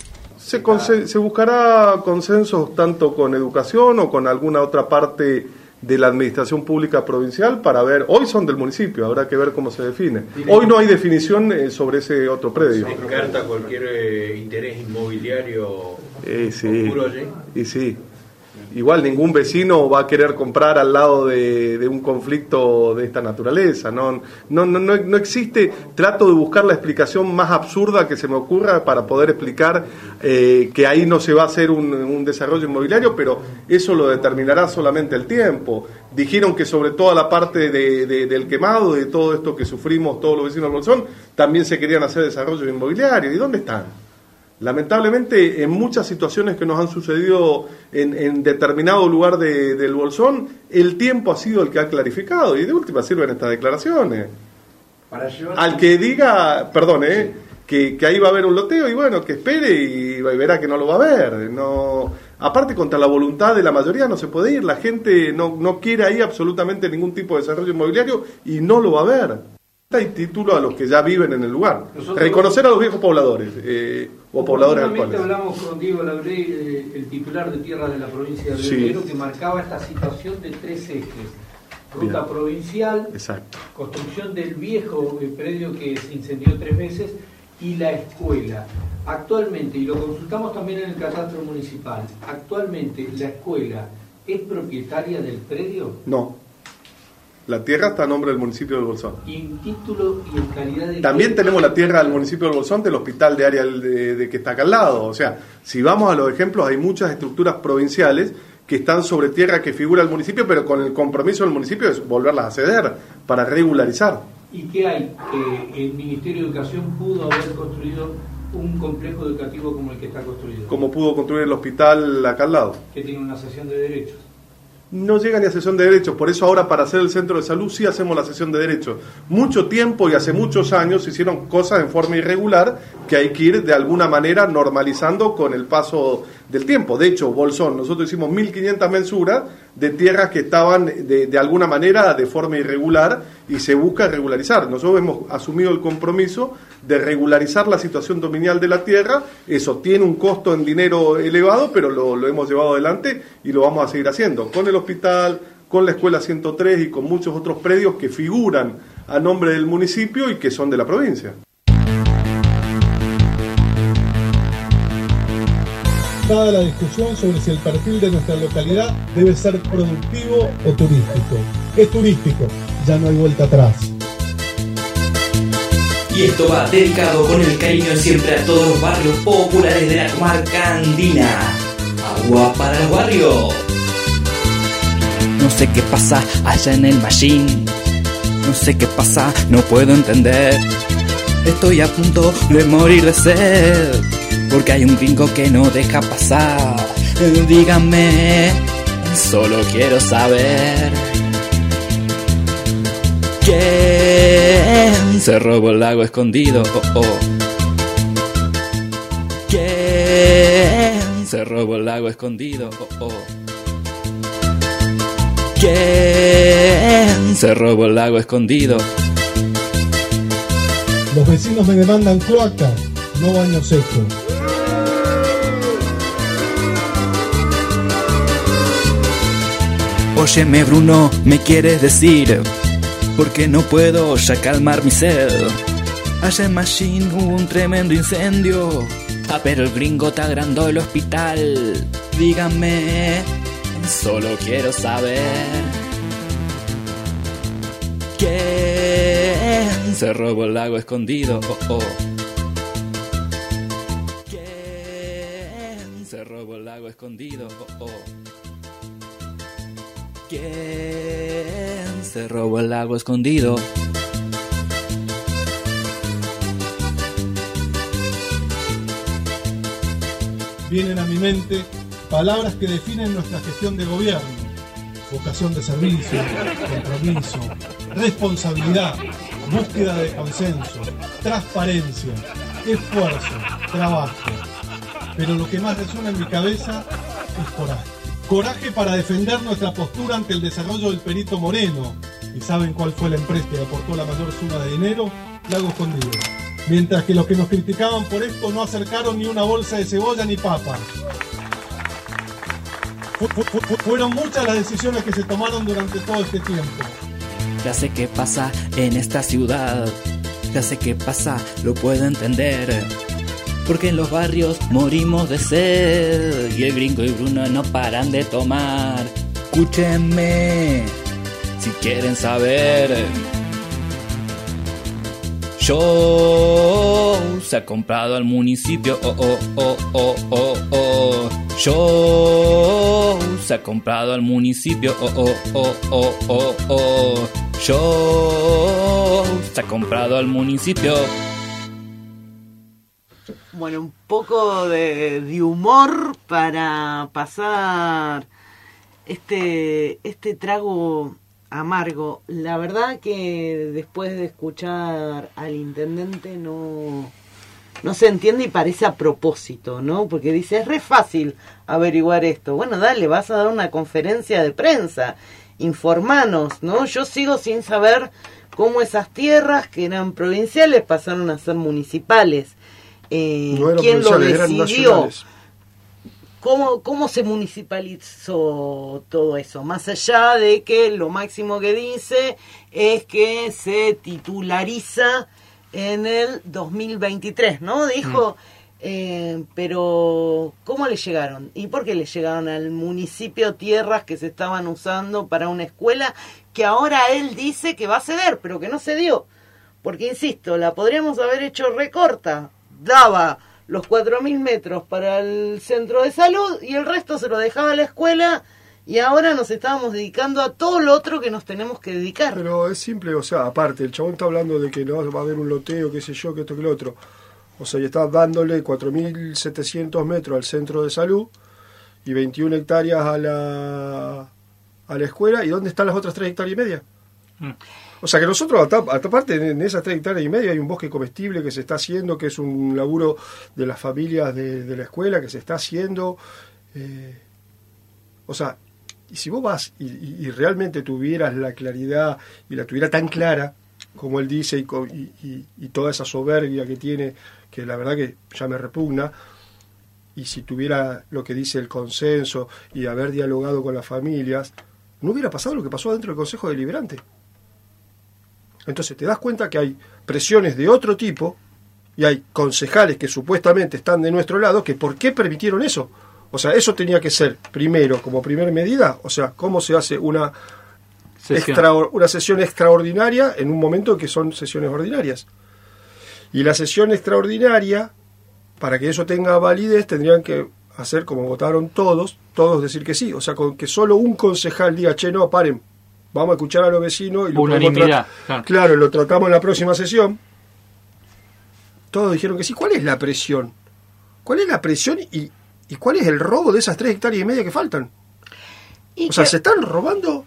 Se buscará consensos tanto con educación o con alguna otra parte de la administración pública provincial para ver, hoy son del municipio, habrá que ver cómo se define. Hoy no hay definición sobre ese otro predio. ¿Se descarta cualquier interés inmobiliario sí. oscuro allí? Y sí. Igual ningún vecino va a querer comprar al lado de un conflicto de esta naturaleza. No existe. Trato de buscar la explicación más absurda que se me ocurra para poder explicar que ahí no se va a hacer un desarrollo inmobiliario, pero eso lo determinará solamente el tiempo. Dijeron que sobre toda la parte del quemado, de todo esto que sufrimos todos los vecinos del Bolsón, también se querían hacer desarrollos inmobiliarios. ¿Y dónde están? Lamentablemente, en muchas situaciones que nos han sucedido en determinado lugar del Bolsón, el tiempo ha sido el que ha clarificado, y de última sirven estas declaraciones. Al que diga, perdón, que ahí va a haber un loteo, y bueno, que espere y verá que no lo va a ver. Aparte, contra la voluntad de la mayoría no se puede ir, la gente no quiere ahí absolutamente ningún tipo de desarrollo inmobiliario y no lo va a ver. Hay título a los que ya viven en el lugar. Reconocer a los viejos pobladores o pobladores actuales. Hablamos con Diego Labrey, el titular de tierra de la provincia de Río Negro, que marcaba esta situación de 3 ejes. Ruta provincial, exacto. Construcción del viejo predio que se incendió 3 veces y la escuela. Actualmente, y lo consultamos también en el catastro municipal, actualmente la escuela ¿es propietaria del predio? No. La tierra está a nombre del municipio del Bolsón. ¿Y en título y en calidad de...? También tenemos la tierra del municipio del Bolsón del hospital de área de que está acá al lado. O sea, si vamos a los ejemplos, hay muchas estructuras provinciales que están sobre tierra que figura el municipio, pero con el compromiso del municipio de volverlas a ceder para regularizar. ¿Y qué hay? El Ministerio de Educación pudo haber construido un complejo educativo como el que está construido. Como pudo construir el hospital acá al lado. Que tiene una sesión de derechos. No llega ni a sesión de derechos, por eso ahora para hacer el centro de salud sí hacemos la sesión de derechos. Mucho tiempo y hace muchos años se hicieron cosas en forma irregular que hay que ir de alguna manera normalizando con el paso del tiempo. De hecho, Bolsón, nosotros hicimos 1.500 mensuras de tierras que estaban de alguna manera de forma irregular y se busca regularizar. Nosotros hemos asumido el compromiso de regularizar la situación dominial de la tierra. Eso tiene un costo en dinero elevado, pero lo hemos llevado adelante y lo vamos a seguir haciendo con el hospital, con la escuela 103 y con muchos otros predios que figuran a nombre del municipio y que son de la provincia. Dada la discusión sobre si el perfil de nuestra localidad debe ser productivo o turístico. Es turístico, ya no hay vuelta atrás. Y esto va dedicado con el cariño de siempre a todos los barrios populares de la comarca andina. Agua para los barrios. No sé qué pasa allá en el Machín. No sé qué pasa, no puedo entender. Estoy a punto de morir de sed, porque hay un gringo que no deja pasar. Dígame, solo quiero saber ¿quién se robó el lago escondido? ¿Quién se robó el lago escondido? ¿Quién se robó el lago escondido? Los vecinos me demandan cloaca, no baño seco. Óyeme Bruno, ¿me quieres decir por qué no puedo ya calmar mi sed? Allá en Machín hubo un tremendo incendio, pero el gringo te agrandó el hospital. Dígame, solo quiero saber ¿quién se robó el lago escondido? ¿Quién se robó el lago escondido? ¿Quién se robó el lago escondido? Vienen a mi mente palabras que definen nuestra gestión de gobierno: vocación de servicio, compromiso, responsabilidad, búsqueda de consenso, transparencia, esfuerzo, trabajo. Pero lo que más resuena en mi cabeza es coraje. Coraje para defender nuestra postura ante el desarrollo del Perito Moreno. ¿Y saben cuál fue la empresa que aportó la mayor suma de dinero? Lago Escondido. Mientras que los que nos criticaban por esto no acercaron ni una bolsa de cebolla ni papa. Fueron muchas las decisiones que se tomaron durante todo este tiempo. Ya sé qué pasa en esta ciudad, ya sé qué pasa, lo puedo entender. Porque en los barrios morimos de sed y el gringo y Bruno no paran de tomar. Escúchenme si quieren saber. Show se ha comprado al municipio. Show se ha comprado al municipio. Show se ha comprado al municipio. Bueno, un poco de humor para pasar este trago amargo. La verdad que después de escuchar al intendente no se entiende y parece a propósito, ¿no? Porque dice, es re fácil averiguar esto. Bueno, dale, vas a dar una conferencia de prensa, informanos, ¿no? Yo sigo sin saber cómo esas tierras que eran provinciales pasaron a ser municipales. No eran ¿Quién lo provinciales, eran decidió? nacionales. ¿Cómo se municipalizó todo eso? Más allá de que lo máximo que dice es que se titulariza en el 2023, ¿no? Dijo, pero ¿cómo le llegaron? ¿Y por qué le llegaron al municipio tierras que se estaban usando para una escuela que ahora él dice que va a ceder, pero que no cedió? Porque, insisto, la podríamos haber hecho recorta. Daba los 4.000 metros para el centro de salud y el resto se lo dejaba a la escuela y ahora nos estábamos dedicando a todo lo otro que nos tenemos que dedicar. Pero es simple, o sea, aparte, el chabón está hablando de que no va a haber un loteo, qué sé yo, que esto, que lo otro. O sea, y está dándole 4.700 metros al centro de salud y 21 hectáreas a la escuela. ¿Y dónde están las otras 3 hectáreas y media? O sea que nosotros, aparte en esas 3 hectáreas y media hay un bosque comestible que se está haciendo, que es un laburo de las familias de la escuela que se está haciendo. O sea, y si vos vas y realmente tuvieras la claridad y la tuviera tan clara como él dice y toda esa soberbia que tiene, que la verdad que ya me repugna, y si tuviera lo que dice el consenso y haber dialogado con las familias, no hubiera pasado lo que pasó dentro del Consejo Deliberante. Entonces te das cuenta que hay presiones de otro tipo y hay concejales que supuestamente están de nuestro lado, que ¿por qué permitieron eso? O sea, eso tenía que ser primero, como primera medida, o sea, ¿cómo se hace una sesión extraordinaria en un momento que son sesiones ordinarias? Y la sesión extraordinaria, para que eso tenga validez, tendrían que hacer como votaron todos decir que sí. O sea, con que solo un concejal diga, che, no, paren, vamos a escuchar a los vecinos y unanimidad, claro, lo tratamos en la próxima sesión. Todos dijeron que sí. ¿Cuál es la presión? ¿Cuál es la presión y cuál es el robo de esas 3 hectáreas y media que faltan? O sea, se están robando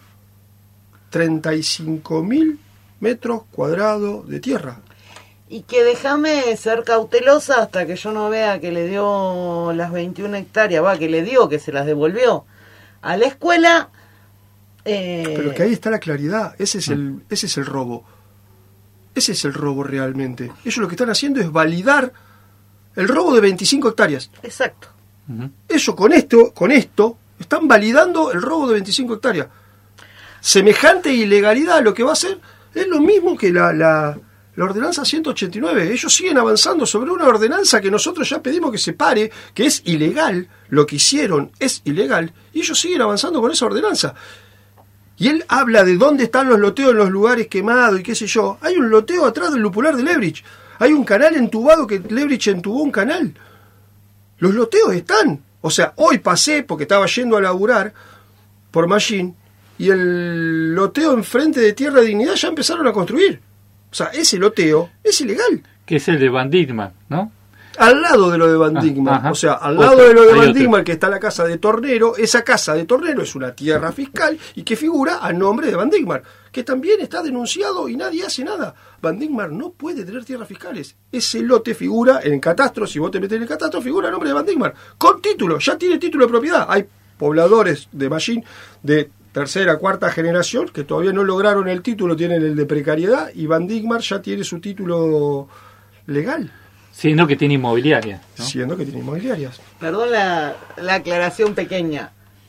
35.000 metros cuadrados de tierra. Y que déjame ser cautelosa hasta que yo no vea que le dio las 21 hectáreas, que se las devolvió a la escuela. Pero que ahí está la claridad, ese es el robo. Ese es el robo realmente. Ellos lo que están haciendo es validar el robo de 25 hectáreas. Exacto. Eso con esto están validando el robo de 25 hectáreas. Semejante ilegalidad lo que va a hacer es lo mismo que la ordenanza 189. Ellos siguen avanzando sobre una ordenanza que nosotros ya pedimos que se pare, que es ilegal. Lo que hicieron es ilegal y ellos siguen avanzando con esa ordenanza. Y él habla de dónde están los loteos en los lugares quemados y qué sé yo. Hay un loteo atrás del lupular de Lebrich. Hay un canal entubado que Lebrich entubó un canal. Los loteos están. O sea, hoy pasé, porque estaba yendo a laburar por Machín, y el loteo enfrente de Tierra de Dignidad ya empezaron a construir. O sea, ese loteo es ilegal. Que es el de Van Dieckmann, ¿no? Al lado de lo de Van Dieckmann. O sea, al lado de lo de Van Dieckmann, que está la casa de Tornero. Esa casa de Tornero es una tierra fiscal y que figura a nombre de Van Dieckmann, que también está denunciado y nadie hace nada. Van Dieckmann no puede tener tierras fiscales. Ese lote figura en el catastro, si vos te metés en el catastro, figura a nombre de Van Dieckmann. Con título, ya tiene título de propiedad. Hay pobladores de Machín de tercera, cuarta generación que todavía no lograron el título, tienen el de precariedad, y Van Dieckmann ya tiene su título legal. Siendo que tiene inmobiliaria, ¿no? Siendo que tiene inmobiliarias. Perdón la aclaración pequeña.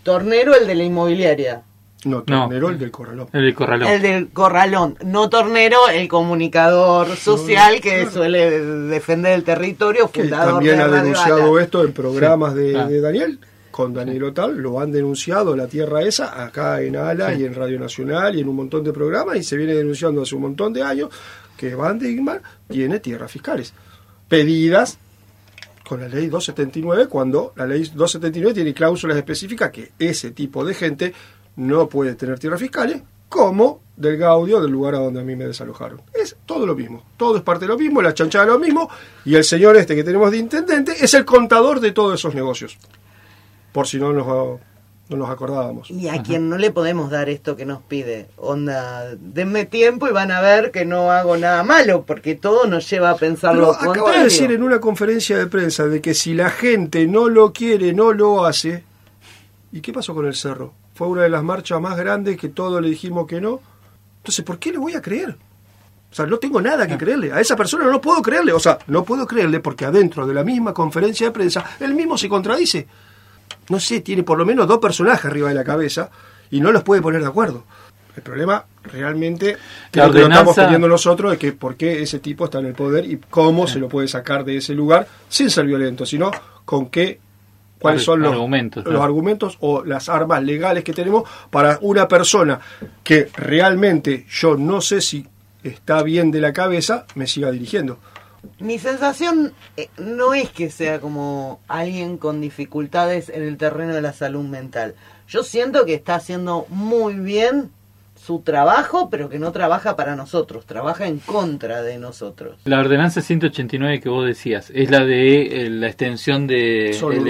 Tornero, el de la inmobiliaria. No, Tornero, el del Corralón. El del Corralón. El del Corralón. No Tornero, el comunicador social que suele defender el territorio, que fundador también de ha Radio denunciado Ala. esto en programas de Daniel. Con Daniel Otal lo han denunciado la tierra esa acá en ALA y en Radio Nacional y en un montón de programas, y se viene denunciando hace un montón de años que Van Digmar tiene tierras fiscales pedidas con la ley 279, cuando la ley 279 tiene cláusulas específicas que ese tipo de gente no puede tener tierras fiscales, como del Gaudio, del lugar a donde a mí me desalojaron. Es todo lo mismo, todo es parte de lo mismo, la chanchada de lo mismo, y el señor este que tenemos de intendente es el contador de todos esos negocios, por si no nos acordábamos. Y a quien no le podemos dar esto que nos pide, onda, denme tiempo y van a ver que no hago nada malo, porque todo nos lleva a pensar Pero lo acaba contrario. de decir en una conferencia de prensa de que si la gente no lo quiere, no lo hace. ¿Y qué pasó con el cerro? Fue una de las marchas más grandes que todos le dijimos que no. Entonces, ¿por qué le voy a creer? O sea, no tengo nada que creerle. A esa persona no puedo creerle. O sea, no puedo creerle porque adentro de la misma conferencia de prensa, él mismo se contradice. No sé, tiene por lo menos 2 personajes arriba de la cabeza y no los puede poner de acuerdo. El problema realmente que lo estamos teniendo nosotros es que por qué ese tipo está en el poder y cómo se lo puede sacar de ese lugar sin ser violento, sino con qué, cuáles son los argumentos o las armas legales que tenemos para una persona que realmente yo no sé si está bien de la cabeza, me siga dirigiendo. Mi sensación no es que sea como alguien con dificultades en el terreno de la salud mental. Yo siento que está haciendo muy bien su trabajo, pero que no trabaja para nosotros, trabaja en contra de nosotros. La ordenanza 189 que vos decías es la de la extensión de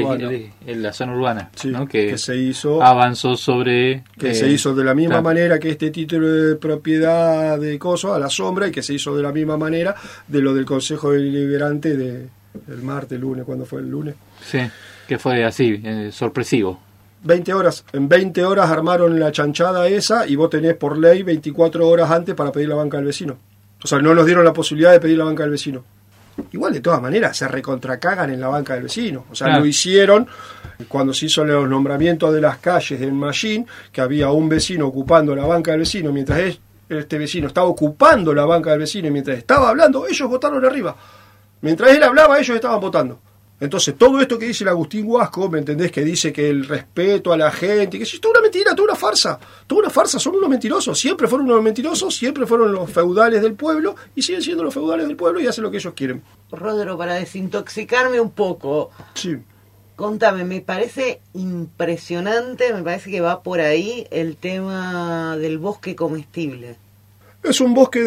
la zona urbana, sí, ¿no? que se hizo, avanzó sobre... Que se hizo de la misma manera que este título de propiedad de coso a la sombra, y que se hizo de la misma manera de lo del Consejo Deliberante del martes, lunes, ¿cuándo fue el lunes? Sí, que fue así, sorpresivo. 20 horas. En 20 horas armaron la chanchada esa y vos tenés por ley 24 horas antes para pedir la banca del vecino. O sea, no nos dieron la posibilidad de pedir la banca del vecino. Igual, de todas maneras, se recontracagan en la banca del vecino. O sea, lo hicieron cuando se hizo los nombramientos de las calles en Machín, que había un vecino ocupando la banca del vecino, mientras este vecino estaba ocupando la banca del vecino y mientras estaba hablando, ellos votaron arriba. Mientras él hablaba, ellos estaban votando. Entonces, todo esto que dice el Agustín Huasco, ¿me entendés? Que dice que el respeto a la gente, que es toda una mentira, toda una farsa, son unos mentirosos, siempre fueron unos mentirosos, siempre fueron los feudales del pueblo y siguen siendo los feudales del pueblo y hacen lo que ellos quieren. Rodro, para desintoxicarme un poco, sí. Contame, me parece impresionante, me parece que va por ahí el tema del bosque comestible. Es un bosque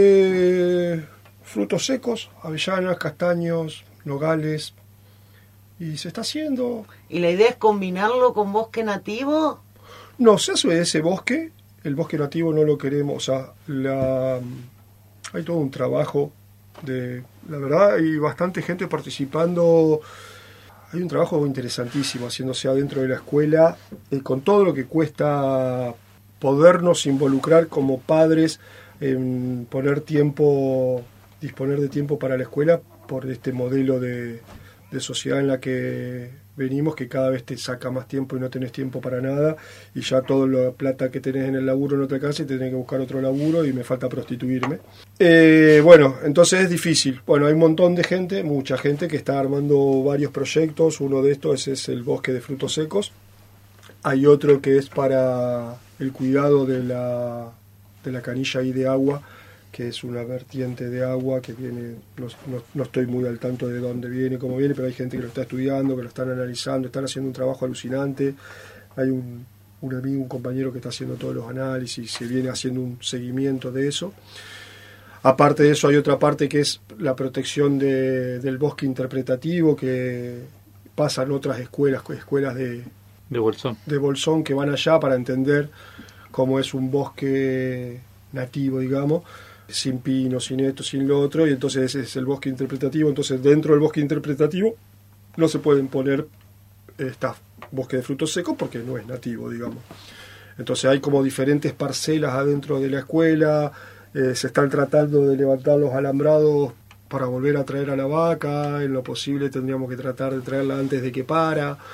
de frutos secos, avellanas, castaños, nogales. Y se está haciendo. ¿Y la idea es combinarlo con bosque nativo? No, se hace ese bosque. El bosque nativo no lo queremos. O sea, hay todo un trabajo la verdad, hay bastante gente participando. Hay un trabajo interesantísimo haciéndose adentro de la escuela, con todo lo que cuesta podernos involucrar como padres en disponer de tiempo para la escuela por este modelo de sociedad en la que venimos, que cada vez te saca más tiempo y no tenés tiempo para nada, y ya toda la plata que tenés en el laburo no te alcanza y te tenés que buscar otro laburo y me falta prostituirme. Bueno, entonces es difícil. Bueno, hay un montón de gente, mucha gente que está armando varios proyectos. Uno de estos es el bosque de frutos secos. Hay otro que es para el cuidado de la canilla y de agua, que es una vertiente de agua que viene, no estoy muy al tanto de dónde viene, cómo viene, pero hay gente que lo está estudiando, que lo están analizando, están haciendo un trabajo alucinante. Hay un amigo, un compañero que está haciendo todos los análisis, se viene haciendo un seguimiento de eso. Aparte de eso, hay otra parte que es la protección del bosque interpretativo, que pasan otras escuelas de Bolsón que van allá para entender cómo es un bosque nativo, digamos, sin pino, sin esto, sin lo otro, y entonces ese es el bosque interpretativo. Entonces, dentro del bosque interpretativo no se pueden poner bosque de frutos secos porque no es nativo, digamos. Entonces hay como diferentes parcelas adentro de la escuela. Se están tratando de levantar los alambrados para volver a traer a la vaca. En lo posible tendríamos que tratar de traerla antes de que para.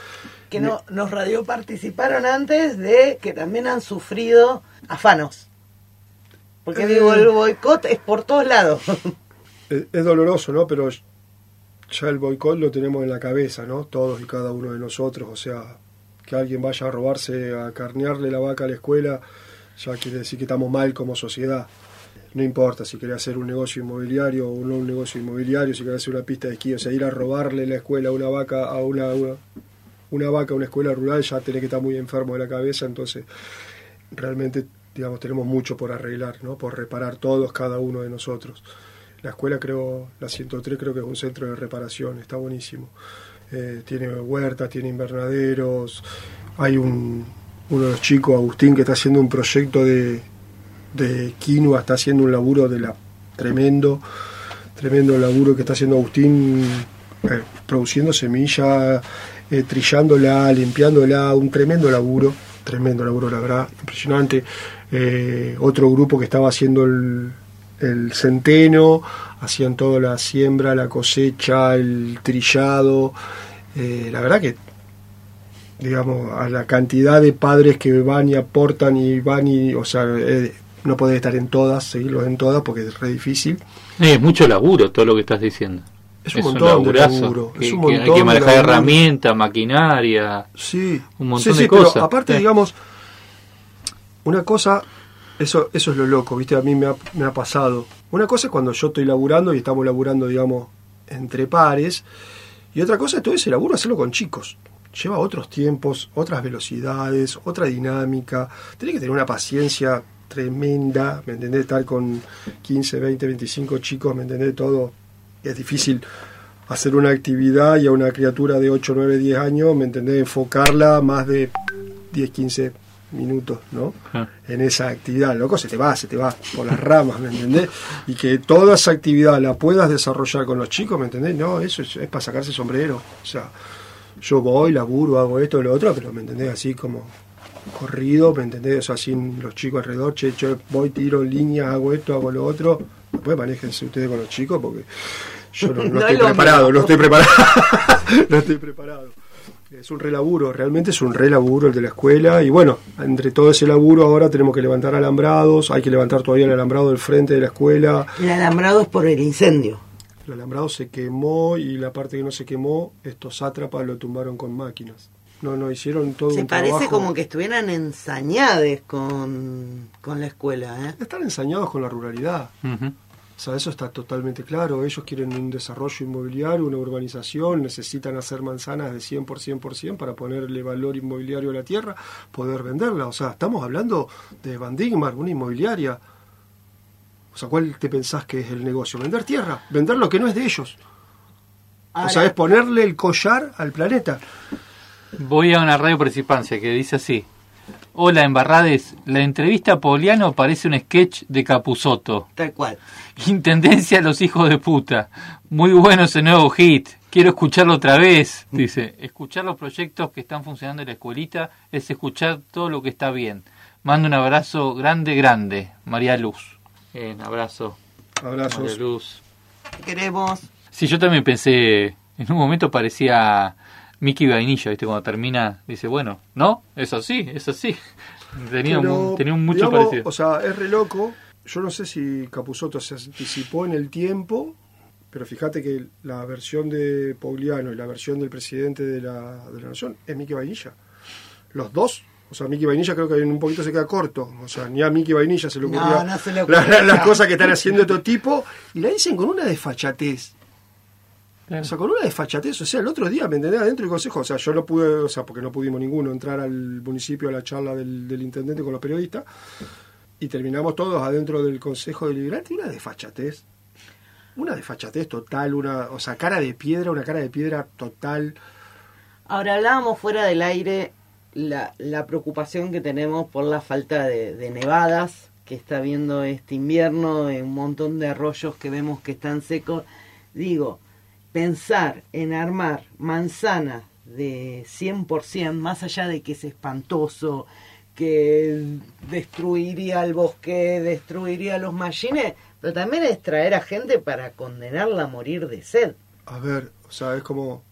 que nos radioparticiparon antes de que también han sufrido afanos. Porque digo, el boicot es por todos lados. Es doloroso, ¿no? Pero ya el boicot lo tenemos en la cabeza, ¿no? Todos y cada uno de nosotros. O sea, que alguien vaya a robarse, a carnearle la vaca a la escuela, ya quiere decir que estamos mal como sociedad. No importa si querés hacer un negocio inmobiliario o no un negocio inmobiliario, si querés hacer una pista de esquí, o sea, ir a robarle la escuela a una vaca a una escuela rural, ya tenés que estar muy enfermo de la cabeza. Entonces realmente, digamos, tenemos mucho por arreglar, ¿no? Por reparar todos, cada uno de nosotros. La escuela, la 103 creo que es un centro de reparación, está buenísimo. Tiene huertas, tiene invernaderos. Hay uno de los chicos, Agustín, que está haciendo un proyecto de quinoa, está haciendo un laburo tremendo laburo que está haciendo Agustín, produciendo semilla, trillándola, limpiándola, un tremendo laburo, la verdad, impresionante. Otro grupo que estaba haciendo el centeno, hacían toda la siembra, la cosecha, el trillado. La verdad que, digamos, a la cantidad de padres que van y aportan o sea, no podés estar seguirlos en todas porque es re difícil. Es mucho laburo todo lo que estás diciendo. Es un montón de laburo. Hay que manejar herramientas, maquinaria, un montón de cosas. Pero aparte, digamos, una cosa, eso es lo loco, ¿viste? A mí me ha pasado. Una cosa es cuando yo estoy laburando y estamos laburando, digamos, entre pares, y otra cosa es todo ese laburo hacerlo con chicos. Lleva otros tiempos, otras velocidades, otra dinámica. Tenés que tener una paciencia tremenda, ¿me entendés? Estar con 15, 20, 25 chicos, ¿me entendés? Todo es difícil hacer una actividad y a una criatura de 8, 9, 10 años, ¿me entendés? Enfocarla más de 10, 15 minutos, ¿no? En esa actividad, loco, se te va por las ramas, ¿me entendés? Y que toda esa actividad la puedas desarrollar con los chicos, ¿me entendés? No, eso es para sacarse sombrero. O sea, yo voy, laburo, hago esto, lo otro, pero, ¿me entendés? Así como corrido, ¿me entendés? O sea, sin los chicos alrededor, yo voy, tiro líneas, hago esto, hago lo otro. Después manéjense ustedes con los chicos porque yo no estoy preparado, no estoy preparado. Es un relaburo, realmente es un relaburo el de la escuela. Y bueno, entre todo ese laburo ahora tenemos que levantar alambrados, hay que levantar todavía el alambrado del frente de la escuela. El alambrado es por el incendio. El alambrado se quemó y la parte que no se quemó, estos sátrapas lo tumbaron con máquinas. No hicieron todo un trabajo. Se parece como que estuvieran ensañados con la escuela, ¿eh? Están ensañados con la ruralidad. Uh-huh. O sea, eso está totalmente claro. Ellos quieren un desarrollo inmobiliario, una urbanización, necesitan hacer manzanas de 100% para ponerle valor inmobiliario a la tierra, poder venderla. O sea, estamos hablando de Van Digmar, una inmobiliaria. O sea, ¿cuál te pensás que es el negocio? Vender tierra, vender lo que no es de ellos. O sea, es ponerle el collar al planeta. Voy a una radio participancia que dice así: hola, Embarrades, la entrevista a Poliano parece un sketch de Capusotto. Tal cual. Intendencia a los hijos de puta. Muy bueno ese nuevo hit. Quiero escucharlo otra vez. Dice, escuchar los proyectos que están funcionando en la escuelita es escuchar todo lo que está bien. Mando un abrazo grande. María Luz. Abrazo. Abrazos. María Luz. Te queremos. Sí, yo también pensé, en un momento parecía Mickey Vainilla, ¿viste? Cuando termina, dice, bueno, ¿no? Es así. Tenía un mucho, digamos, parecido. O sea, es re loco. Yo no sé si Capusotto se anticipó en el tiempo, pero fíjate que la versión de Poliano y la versión del presidente de la Nación es Mickey Vainilla. Los dos. O sea, Mickey Vainilla creo que en un poquito se queda corto. O sea, ni a Mickey Vainilla se le ocurría las cosas que están haciendo de todo tipo. Y la dicen con una desfachatez. Claro. O sea, con una desfachatez. O sea, el otro día, ¿me entendés? Adentro del consejo. O sea, yo no pude, o sea, porque no pudimos ninguno entrar al municipio a la charla del intendente con los periodistas. Y terminamos todos adentro del consejo deliberante. Y una desfachatez. Una desfachatez total. O sea, una cara de piedra total. Ahora, hablábamos fuera del aire la preocupación que tenemos por la falta de nevadas que está habiendo este invierno, un montón de arroyos que vemos que están secos. Digo, pensar en armar manzanas de 100%, más allá de que es espantoso, que destruiría el bosque, destruiría los mallines, pero también es traer a gente para condenarla a morir de sed. A ver, o sea, es como...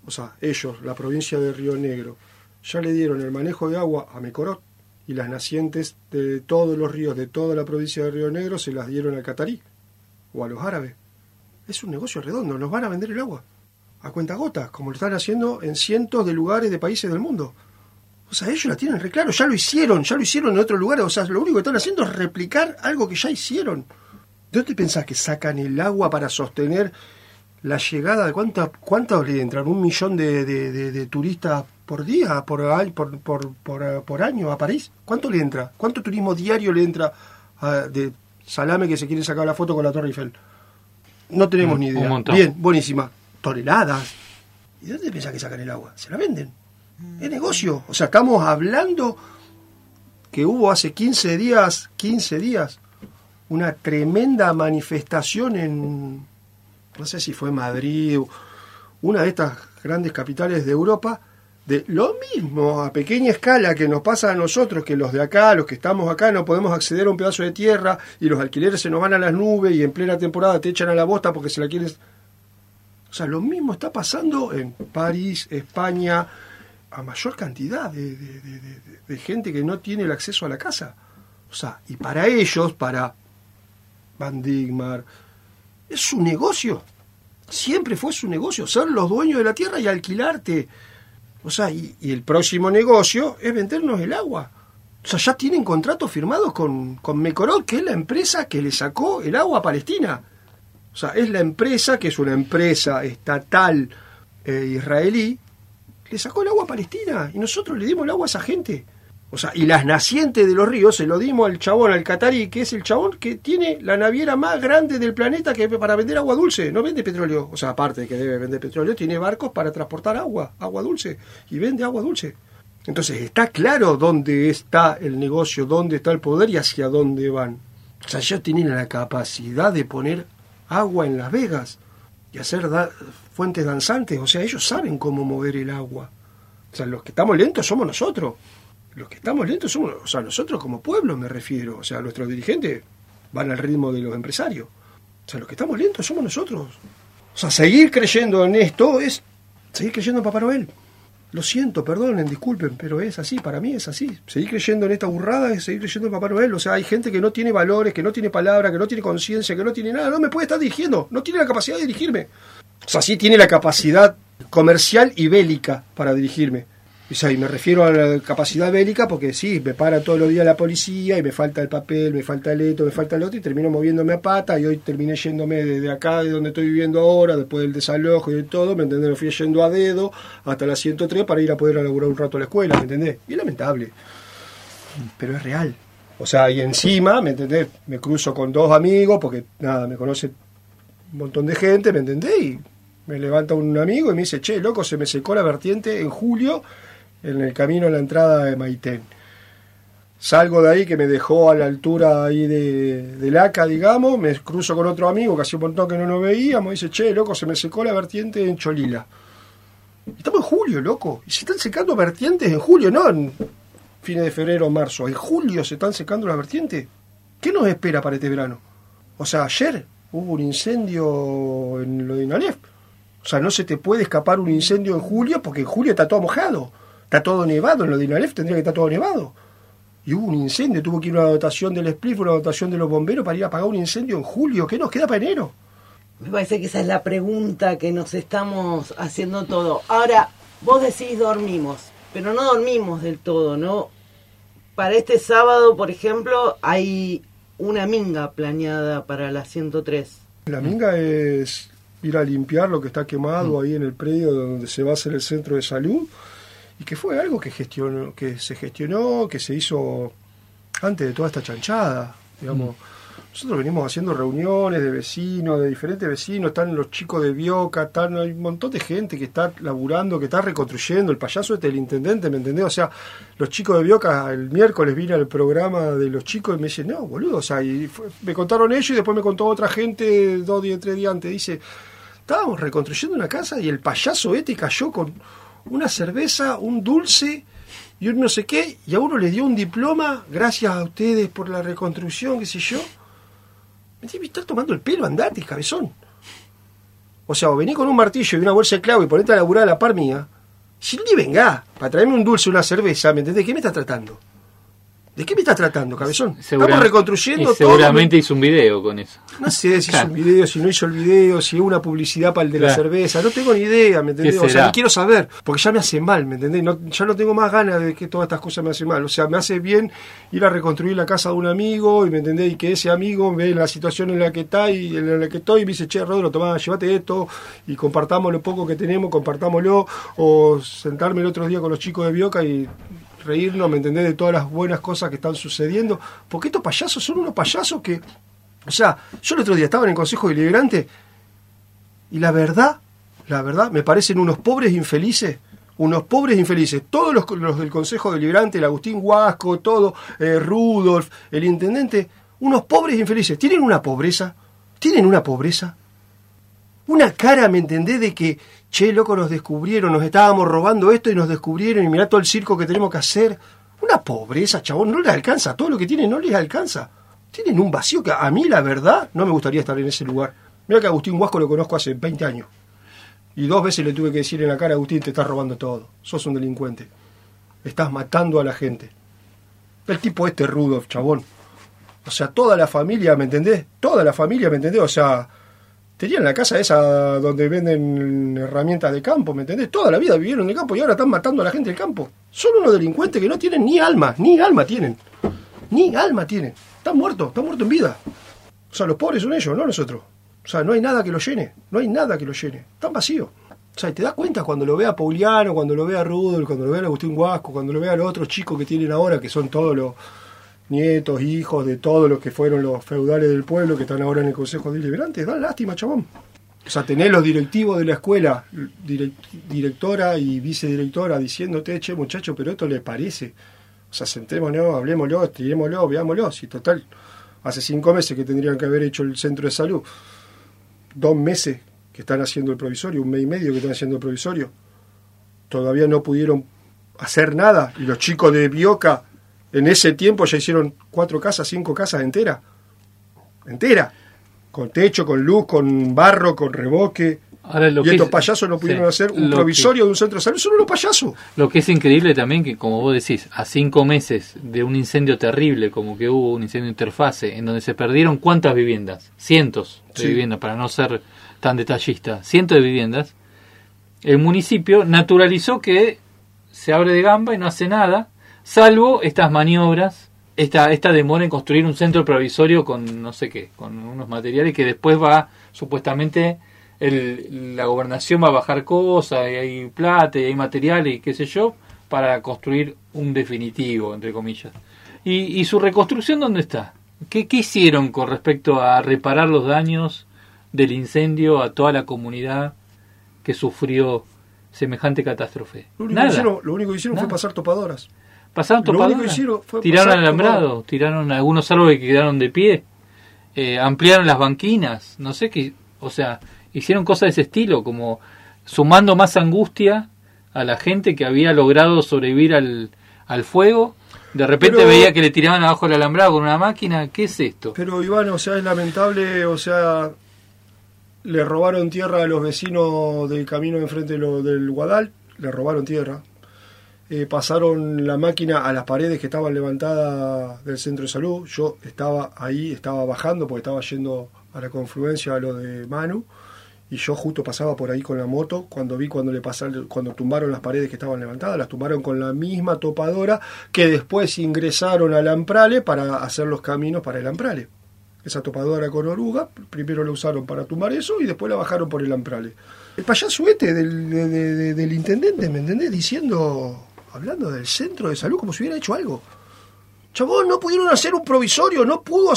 o sea, ellos, la provincia de Río Negro, ya le dieron el manejo de agua a Mecorot y las nacientes de todos los ríos de toda la provincia de Río Negro se las dieron al catarí o a los árabes. Es un negocio redondo, nos van a vender el agua a cuentagotas, como lo están haciendo en cientos de lugares de países del mundo. O sea, ellos la tienen re claro, ya lo hicieron en otros lugares. O sea, lo único que están haciendo es replicar algo que ya hicieron. ¿De dónde pensás que sacan el agua para sostener la llegada de cuántos le entran? 1 millón de turistas por día, por año a París. ¿Cuánto le entra? ¿Cuánto turismo diario le entra de salame que se quiere sacar la foto con la Torre Eiffel? No tenemos ni idea. Un montón. Bien, buenísima. Toneladas. ¿Y de dónde pensás que sacan el agua? Se la venden. Es negocio. O sea, estamos hablando que hubo hace 15 días, una tremenda manifestación en, no sé si fue Madrid, una de estas grandes capitales de Europa, de lo mismo a pequeña escala que nos pasa a nosotros, que los de acá, los que estamos acá, no podemos acceder a un pedazo de tierra y los alquileres se nos van a las nubes y en plena temporada te echan a la bosta porque se la quieren... O sea, lo mismo está pasando en París, España, a mayor cantidad de gente que no tiene el acceso a la casa. O sea, y para ellos, para Van Digmar, es su negocio. Siempre fue su negocio, ser los dueños de la tierra y alquilarte. O sea, y el próximo negocio es vendernos el agua. O sea, ya tienen contratos firmados con Mecorot, que es la empresa que le sacó el agua a Palestina. O sea, es la empresa, que es una empresa estatal israelí, le sacó el agua a Palestina y nosotros le dimos el agua a esa gente. O sea, y las nacientes de los ríos se lo dimos al chabón, al catarí, que es el chabón que tiene la naviera más grande del planeta que para vender agua dulce. No vende petróleo. O sea, aparte de que debe vender petróleo, tiene barcos para transportar agua dulce. Y vende agua dulce. Entonces está claro dónde está el negocio, dónde está el poder y hacia dónde van. O sea, ellos tienen la capacidad de poner agua en Las Vegas y hacer fuentes danzantes. O sea, ellos saben cómo mover el agua. O sea, los que estamos lentos somos nosotros. Los que estamos lentos somos, o sea, nosotros como pueblo me refiero. O sea, nuestros dirigentes van al ritmo de los empresarios. O sea, los que estamos lentos somos nosotros. O sea, seguir creyendo en esto es seguir creyendo en Papá Noel. Lo siento, perdonen, disculpen, pero es así, para mí es así. Seguir creyendo en esta burrada es seguir creyendo en Papá Noel. O sea, hay gente que no tiene valores, que no tiene palabra, que no tiene conciencia, que no tiene nada. No me puede estar dirigiendo, no tiene la capacidad de dirigirme. O sea, sí tiene la capacidad comercial y bélica para dirigirme. O sea, y me refiero a la capacidad bélica porque sí, me para todos los días la policía y me falta el papel, me falta el esto, me falta el otro y termino moviéndome a pata y hoy terminé yéndome desde acá, de donde estoy viviendo ahora, después del desalojo y de todo, ¿me entendés? Me fui yendo a dedo hasta la 103 para ir a poder laburar un rato a la escuela, ¿me entendés? Y es lamentable, pero es real. O sea, y encima, ¿me entendés? Me cruzo con 2 amigos porque, nada, me conoce un montón de gente, ¿me entendés? Y me levanta un amigo y me dice, che, loco, se me secó la vertiente en julio en el camino a la entrada de Maitén. Salgo de ahí, que me dejó a la altura ahí de Laca, digamos, me cruzo con otro amigo que hacía un montón que no nos veíamos, y dice, che, loco, se me secó la vertiente en Cholila. Estamos en julio, loco, y se están secando vertientes en julio, no en fines de febrero o marzo, en julio se están secando las vertientes. ¿Qué nos espera para este verano? O sea, ayer hubo un incendio en lo de Inalef. O sea, no se te puede escapar un incendio en julio porque en julio está todo mojado. Está todo nevado, en lo de Inalef tendría que estar todo nevado. Y hubo un incendio, tuvo que ir una dotación del SPLIF, una dotación de los bomberos para ir a apagar un incendio en julio. ¿Qué nos queda para enero? Me parece que esa es la pregunta que nos estamos haciendo todo. Ahora, vos decís dormimos, pero no dormimos del todo, ¿no? Para este sábado, por ejemplo, hay una minga planeada para la 103. La minga es ir a limpiar lo que está quemado ahí en el predio donde se va a hacer el centro de salud. Y que fue algo que se gestionó, que se hizo antes de toda esta chanchada, digamos. Nosotros venimos haciendo reuniones de vecinos, de diferentes vecinos, están los chicos de Bioca, hay un montón de gente que está laburando, que está reconstruyendo, el payaso del intendente, ¿me entendés? O sea, los chicos de Bioca, el miércoles vine al programa de los chicos y me dicen, no, boludo, o sea, me contaron ellos y después me contó otra gente 2 días, 3 días antes, dice, estábamos reconstruyendo una casa y el payaso cayó con una cerveza, un dulce y un no sé qué, y a uno le dio un diploma, gracias a ustedes por la reconstrucción, qué sé yo. Me está tomando el pelo, andate, cabezón. O sea, o vení con un martillo y una bolsa de clavo y ponete a laburar a la par mía. Si ni venga, para traerme un dulce, una cerveza, ¿me entendés? ¿De qué me estás tratando? ¿De qué me estás tratando, cabezón? Estamos reconstruyendo y seguramente hizo un video con eso. No sé si hizo un video, si no hizo el video, si hubo una publicidad para el de la cerveza. No tengo ni idea, ¿me entendés? O sea, no quiero saber, porque ya me hace mal, ¿me entendés? Ya no tengo más ganas de que todas estas cosas me hacen mal. O sea, me hace bien ir a reconstruir la casa de un amigo, y ¿me entendés? Y que ese amigo ve la situación en la que está y en la que estoy y me dice, che, Rodro, tomá, llévate esto y compartamos lo poco que tenemos, compartámoslo. O sentarme el otro día con los chicos de Bioca y reírnos, ¿me entendés?, de todas las buenas cosas que están sucediendo, porque estos payasos son unos payasos que, o sea, yo el otro día estaba en el Consejo Deliberante y la verdad, me parecen unos pobres infelices, todos los del Consejo Deliberante, el Agustín Huasco, todo, Rudolf, el intendente, unos pobres infelices, tienen una pobreza, una cara, ¿me entendés?, de que, che, loco, nos descubrieron, nos estábamos robando esto y nos descubrieron y mirá todo el circo que tenemos que hacer. Una pobreza, chabón, no les alcanza, todo lo que tienen no les alcanza. Tienen un vacío que a mí, la verdad, no me gustaría estar en ese lugar. Mirá que Agustín Huasco lo conozco hace 20 años. Y 2 veces le tuve que decir en la cara, Agustín, te estás robando todo, sos un delincuente. Estás matando a la gente. El tipo Rudolf, chabón. O sea, toda la familia, ¿me entendés? O sea, tenían la casa esa donde venden herramientas de campo, ¿me entendés? Toda la vida vivieron en el campo y ahora están matando a la gente del campo. Son unos delincuentes que no tienen ni alma tienen. Están muertos en vida. O sea, los pobres son ellos, no nosotros. O sea, no hay nada que los llene. Están vacíos. O sea, te das cuenta cuando lo ve a Pauliano, cuando lo ve a Rudolf, cuando lo ve a Agustín Huasco, cuando lo ve a los otros chicos que tienen ahora, que son todos los nietos, hijos de todos los que fueron los feudales del pueblo que están ahora en el Consejo Deliberante, dan lástima, chabón. O sea, tenés los directivos de la escuela, directora y vicedirectora, diciéndote, che, muchacho, pero esto le parece. O sea, sentémonos, hablemoslo, estirémoslo, veámoslo. Si total, hace 5 meses que tendrían que haber hecho el centro de salud, 2 meses que están haciendo el provisorio, 1 mes y medio que están haciendo el provisorio, todavía no pudieron hacer nada. Y los chicos de Bioca, en ese tiempo ya hicieron 4 casas, 5 casas enteras, con techo, con luz, con barro, con revoque. Ahora, y estos payasos no pudieron hacer un provisorio de un centro de salud, son unos payasos. Lo que es increíble también que, como vos decís, a 5 meses de un incendio terrible, como que hubo un incendio interfase, en donde se perdieron ¿cuántas viviendas? Cientos de viviendas, para no ser tan detallista, cientos de viviendas. El municipio naturalizó que se abre de gamba y no hace nada, salvo estas maniobras, esta demora en construir un centro provisorio con no sé qué, con unos materiales que después va, supuestamente, la gobernación va a bajar cosas, y hay plata, y hay materiales, y qué sé yo, para construir un definitivo, entre comillas. ¿Y su reconstrucción dónde está? ¿Qué hicieron con respecto a reparar los daños del incendio a toda la comunidad que sufrió semejante catástrofe? Lo único que hicieron fue pasar topadoras. ¿Pasaron topadoras? ¿Tiraron alambrado? ¿Tiraron algunos árboles que quedaron de pie? ¿Ampliaron las banquinas? No sé qué. O sea, hicieron cosas de ese estilo, como sumando más angustia a la gente que había logrado sobrevivir al fuego. De repente veía que le tiraban abajo el alambrado con una máquina. ¿Qué es esto? Pero Iván, o sea, es lamentable, o sea, le robaron tierra a los vecinos del camino enfrente del Guadal, le robaron tierra. Pasaron la máquina a las paredes que estaban levantadas del centro de salud. Yo estaba ahí, estaba bajando porque estaba yendo a la confluencia a lo de Manu, y yo justo pasaba por ahí con la moto cuando vi cuando tumbaron las paredes que estaban levantadas. Las tumbaron con la misma topadora que después ingresaron al Amprale para hacer los caminos para el Amprale. Esa topadora con oruga, primero la usaron para tumbar eso y después la bajaron por el Amprale. El payaso del intendente, ¿me entendés? Hablando del centro de salud como si hubiera hecho algo. Chabón, no pudieron hacer un provisorio, no pudo.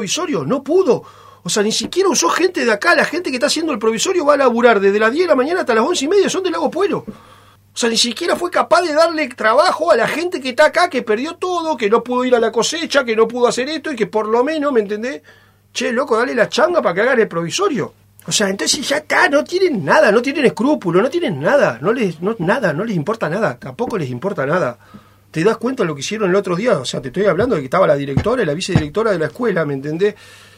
O sea, ni siquiera usó gente de acá. La gente que está haciendo el provisorio va a laburar desde las 10 de la mañana hasta las 11:30, son del Lago Pueblo. O sea, ni siquiera fue capaz de darle trabajo a la gente que está acá, que perdió todo, que no pudo ir a la cosecha, que no pudo hacer esto y que por lo menos, ¿me entendés? Che, loco, dale la changa para que hagan el provisorio. O sea, entonces ya está, no tienen nada, no tienen escrúpulos, no tienen nada, no les importa nada, tampoco les importa nada. ¿Te das cuenta de lo que hicieron el otro día? O sea, te estoy hablando de que estaba la directora y la vicedirectora de la escuela, ¿me entendés?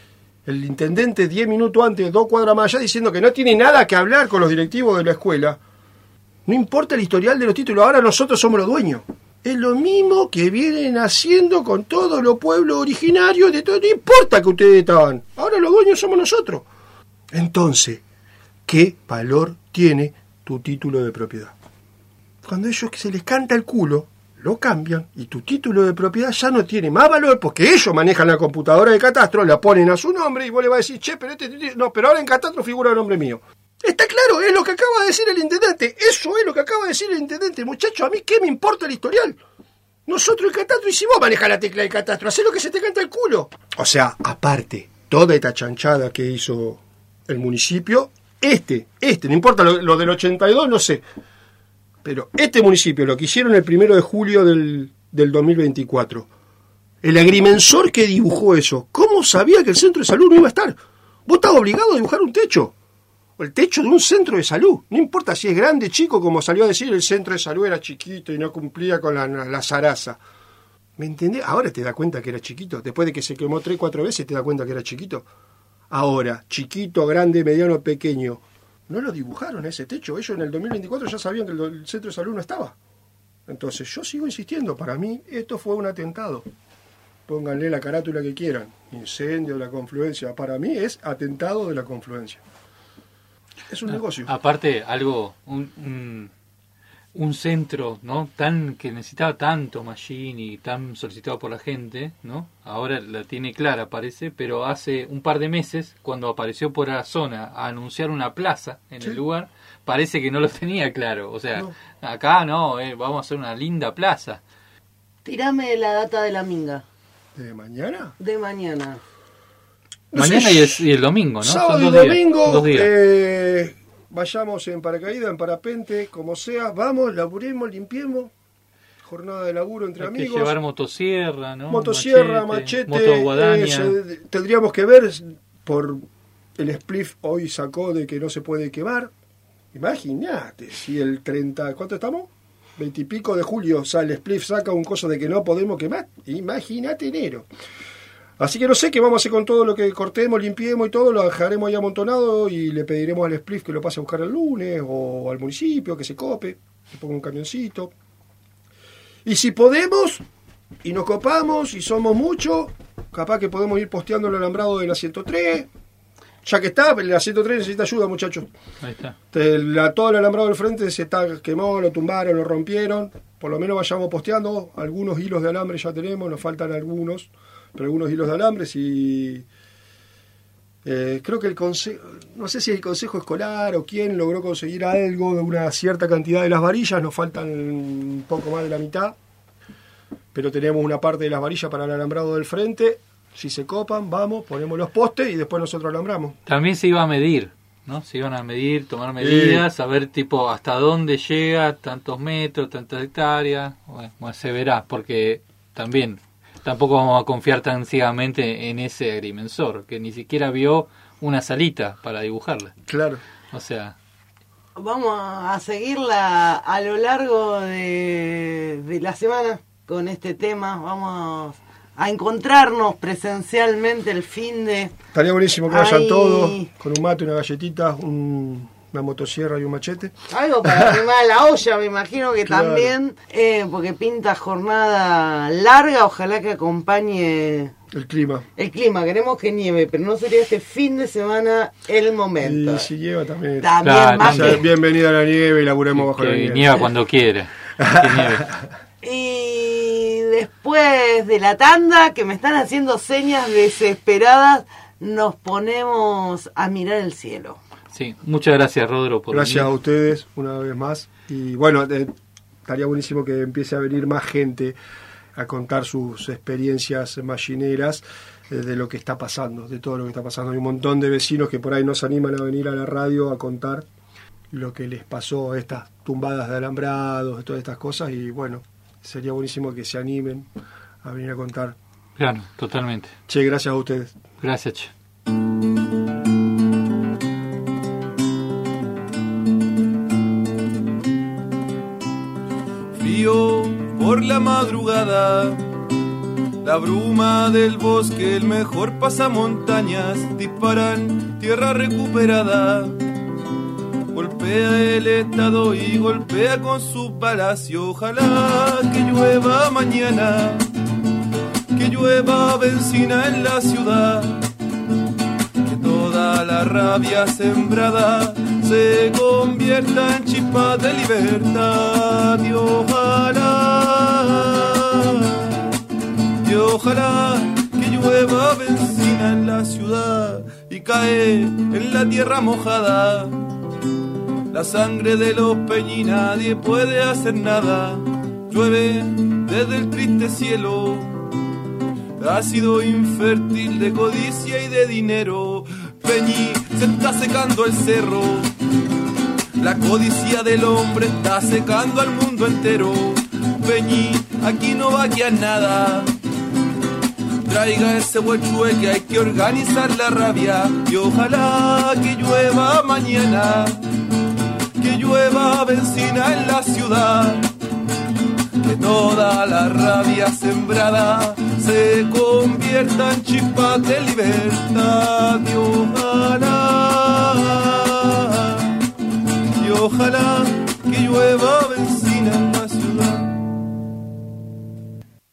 el intendente 10 minutos antes, 2 cuadras más allá, diciendo que no tiene nada que hablar con los directivos de la escuela. No importa el historial de los títulos, ahora nosotros somos los dueños. Es lo mismo que vienen haciendo con todos los pueblos originarios de todo. No importa que ustedes estaban, ahora los dueños somos nosotros. Entonces, ¿qué valor tiene tu título de propiedad? Cuando ellos que se les canta el culo, lo cambian y tu título de propiedad ya no tiene más valor porque ellos manejan la computadora de catastro, la ponen a su nombre y vos le vas a decir, che, pero no, pero ahora en catastro figura el nombre mío. Está claro, es lo que acaba de decir el intendente. Eso es lo que acaba de decir el intendente. Muchacho, ¿a mí qué me importa el historial? Nosotros el catastro, y si vos manejás la tecla del catastro, hacé lo que se te canta el culo. O sea, aparte, toda esta chanchada que hizo el municipio, no importa lo del 82, no sé. Pero este municipio, lo que hicieron el 1 de julio del 2024, el agrimensor que dibujó eso, ¿cómo sabía que el centro de salud no iba a estar? Vos estás obligado a dibujar un techo. O el techo de un centro de salud. No importa si es grande, chico, como salió a decir, el centro de salud era chiquito y no cumplía con la zaraza. ¿Me entendés? Ahora te das cuenta que era chiquito. Después de que se quemó 3-4 veces, te das cuenta que era chiquito. Ahora, chiquito, grande, mediano, pequeño. No lo dibujaron ese techo. Ellos en el 2024 ya sabían que el centro de salud no estaba. Entonces yo sigo insistiendo. Para mí esto fue un atentado. Pónganle la carátula que quieran. Incendio de la confluencia. Para mí es atentado de la confluencia. Es un negocio. Aparte, algo, un centro, ¿no? Que necesitaba tanto Machine y tan solicitado por la gente, ¿no? Ahora la tiene clara, parece, pero hace un par de meses, cuando apareció por la zona a anunciar una plaza en el lugar, parece que no lo tenía claro. O sea, acá no, vamos a hacer una linda plaza. Tirame la data de la minga. ¿De mañana? De mañana. Mañana y el domingo, ¿no? Sábado Son y 2 domingo, 2 días. Vayamos en paracaídas, en parapente, como sea, vamos, laburemos, limpiemos, jornada de laburo entre amigos. Hay que llevar motosierra, ¿no? Motosierra, machete, motoguadaña. Tendríamos que ver, por el spliff hoy sacó de que no se puede quemar. Imagínate, si el 30, ¿cuánto estamos? 20 y pico de julio sale el spliff, saca un coso de que no podemos quemar. Imagínate enero. Así que no sé qué vamos a hacer con todo lo que cortemos, limpiemos y todo, lo dejaremos ahí amontonado y le pediremos al spliff que lo pase a buscar el lunes o al municipio que se cope, que ponga un camioncito. Y si podemos y nos copamos y somos muchos, capaz que podemos ir posteando el alambrado de la 103. Ya que está, la 103 necesita ayuda, muchachos. Ahí está. Todo el alambrado del frente se quemó, lo tumbaron, lo rompieron. Por lo menos vayamos posteando. Algunos hilos de alambre ya tenemos, nos faltan algunos. Pero algunos hilos de alambres y creo que el consejo, no sé si el consejo escolar o quién logró conseguir algo de una cierta cantidad de las varillas, nos faltan un poco más de la mitad, pero tenemos una parte de las varillas para el alambrado del frente. Si se copan, vamos, ponemos los postes y después nosotros alambramos. También se iba a medir, ¿no? Se iban a medir, tomar medidas, saber tipo hasta dónde llega, tantos metros, tantas hectáreas. Bueno, se verá, porque también tampoco vamos a confiar tan ciegamente en ese agrimensor, que ni siquiera vio una salita para dibujarla. Claro. O sea, vamos a seguirla a lo largo de la semana con este tema. Vamos a encontrarnos presencialmente el fin de... Estaría buenísimo que vayan todos, con un mate, una galletita, una motosierra y un machete. Algo para arrimar la olla, me imagino que claro. También, porque pinta jornada larga, ojalá que acompañe el clima. Queremos que nieve, pero no sería este fin de semana el momento. Y si nieva también. Claro, más que... Bienvenida a la nieve y laburemos bajo la nieve. Nieva cuando quiere. Y después de la tanda, que me están haciendo señas desesperadas, nos ponemos a mirar el cielo. Sí, muchas gracias, Rodro, por gracias venir. A ustedes una vez más. Y bueno, estaría buenísimo que empiece a venir más gente a contar sus experiencias machineras de lo que está pasando, de todo lo que está pasando. Hay un montón de vecinos que por ahí no se animan a venir a la radio a contar lo que les pasó, estas tumbadas de alambrados, de todas estas cosas. Y bueno, sería buenísimo que se animen a venir a contar. Claro, totalmente. Che, gracias a ustedes. Gracias, che. Frío por la madrugada, La bruma del bosque, el mejor pasamontañas, disparan tierra recuperada. Golpea el Estado y golpea con sus balas y ojalá que llueva mañana, que llueva benzina en la ciudad, que toda la rabia sembrada se convierta en chispa de libertad y ojalá que llueva benzina en la ciudad y cae en la tierra mojada. La sangre de los peñi nadie puede hacer nada. Llueve desde el triste cielo, ácido infértil de codicia y de dinero. Peñi se está secando el cerro, la codicia del hombre está secando al mundo entero. Peñi, aquí no va a quedar nada. Traiga ese huechue que hay que organizar la rabia y ojalá que llueva mañana, que llueva benzina en la ciudad, que toda la rabia sembrada se convierta en chispas de libertad y ojalá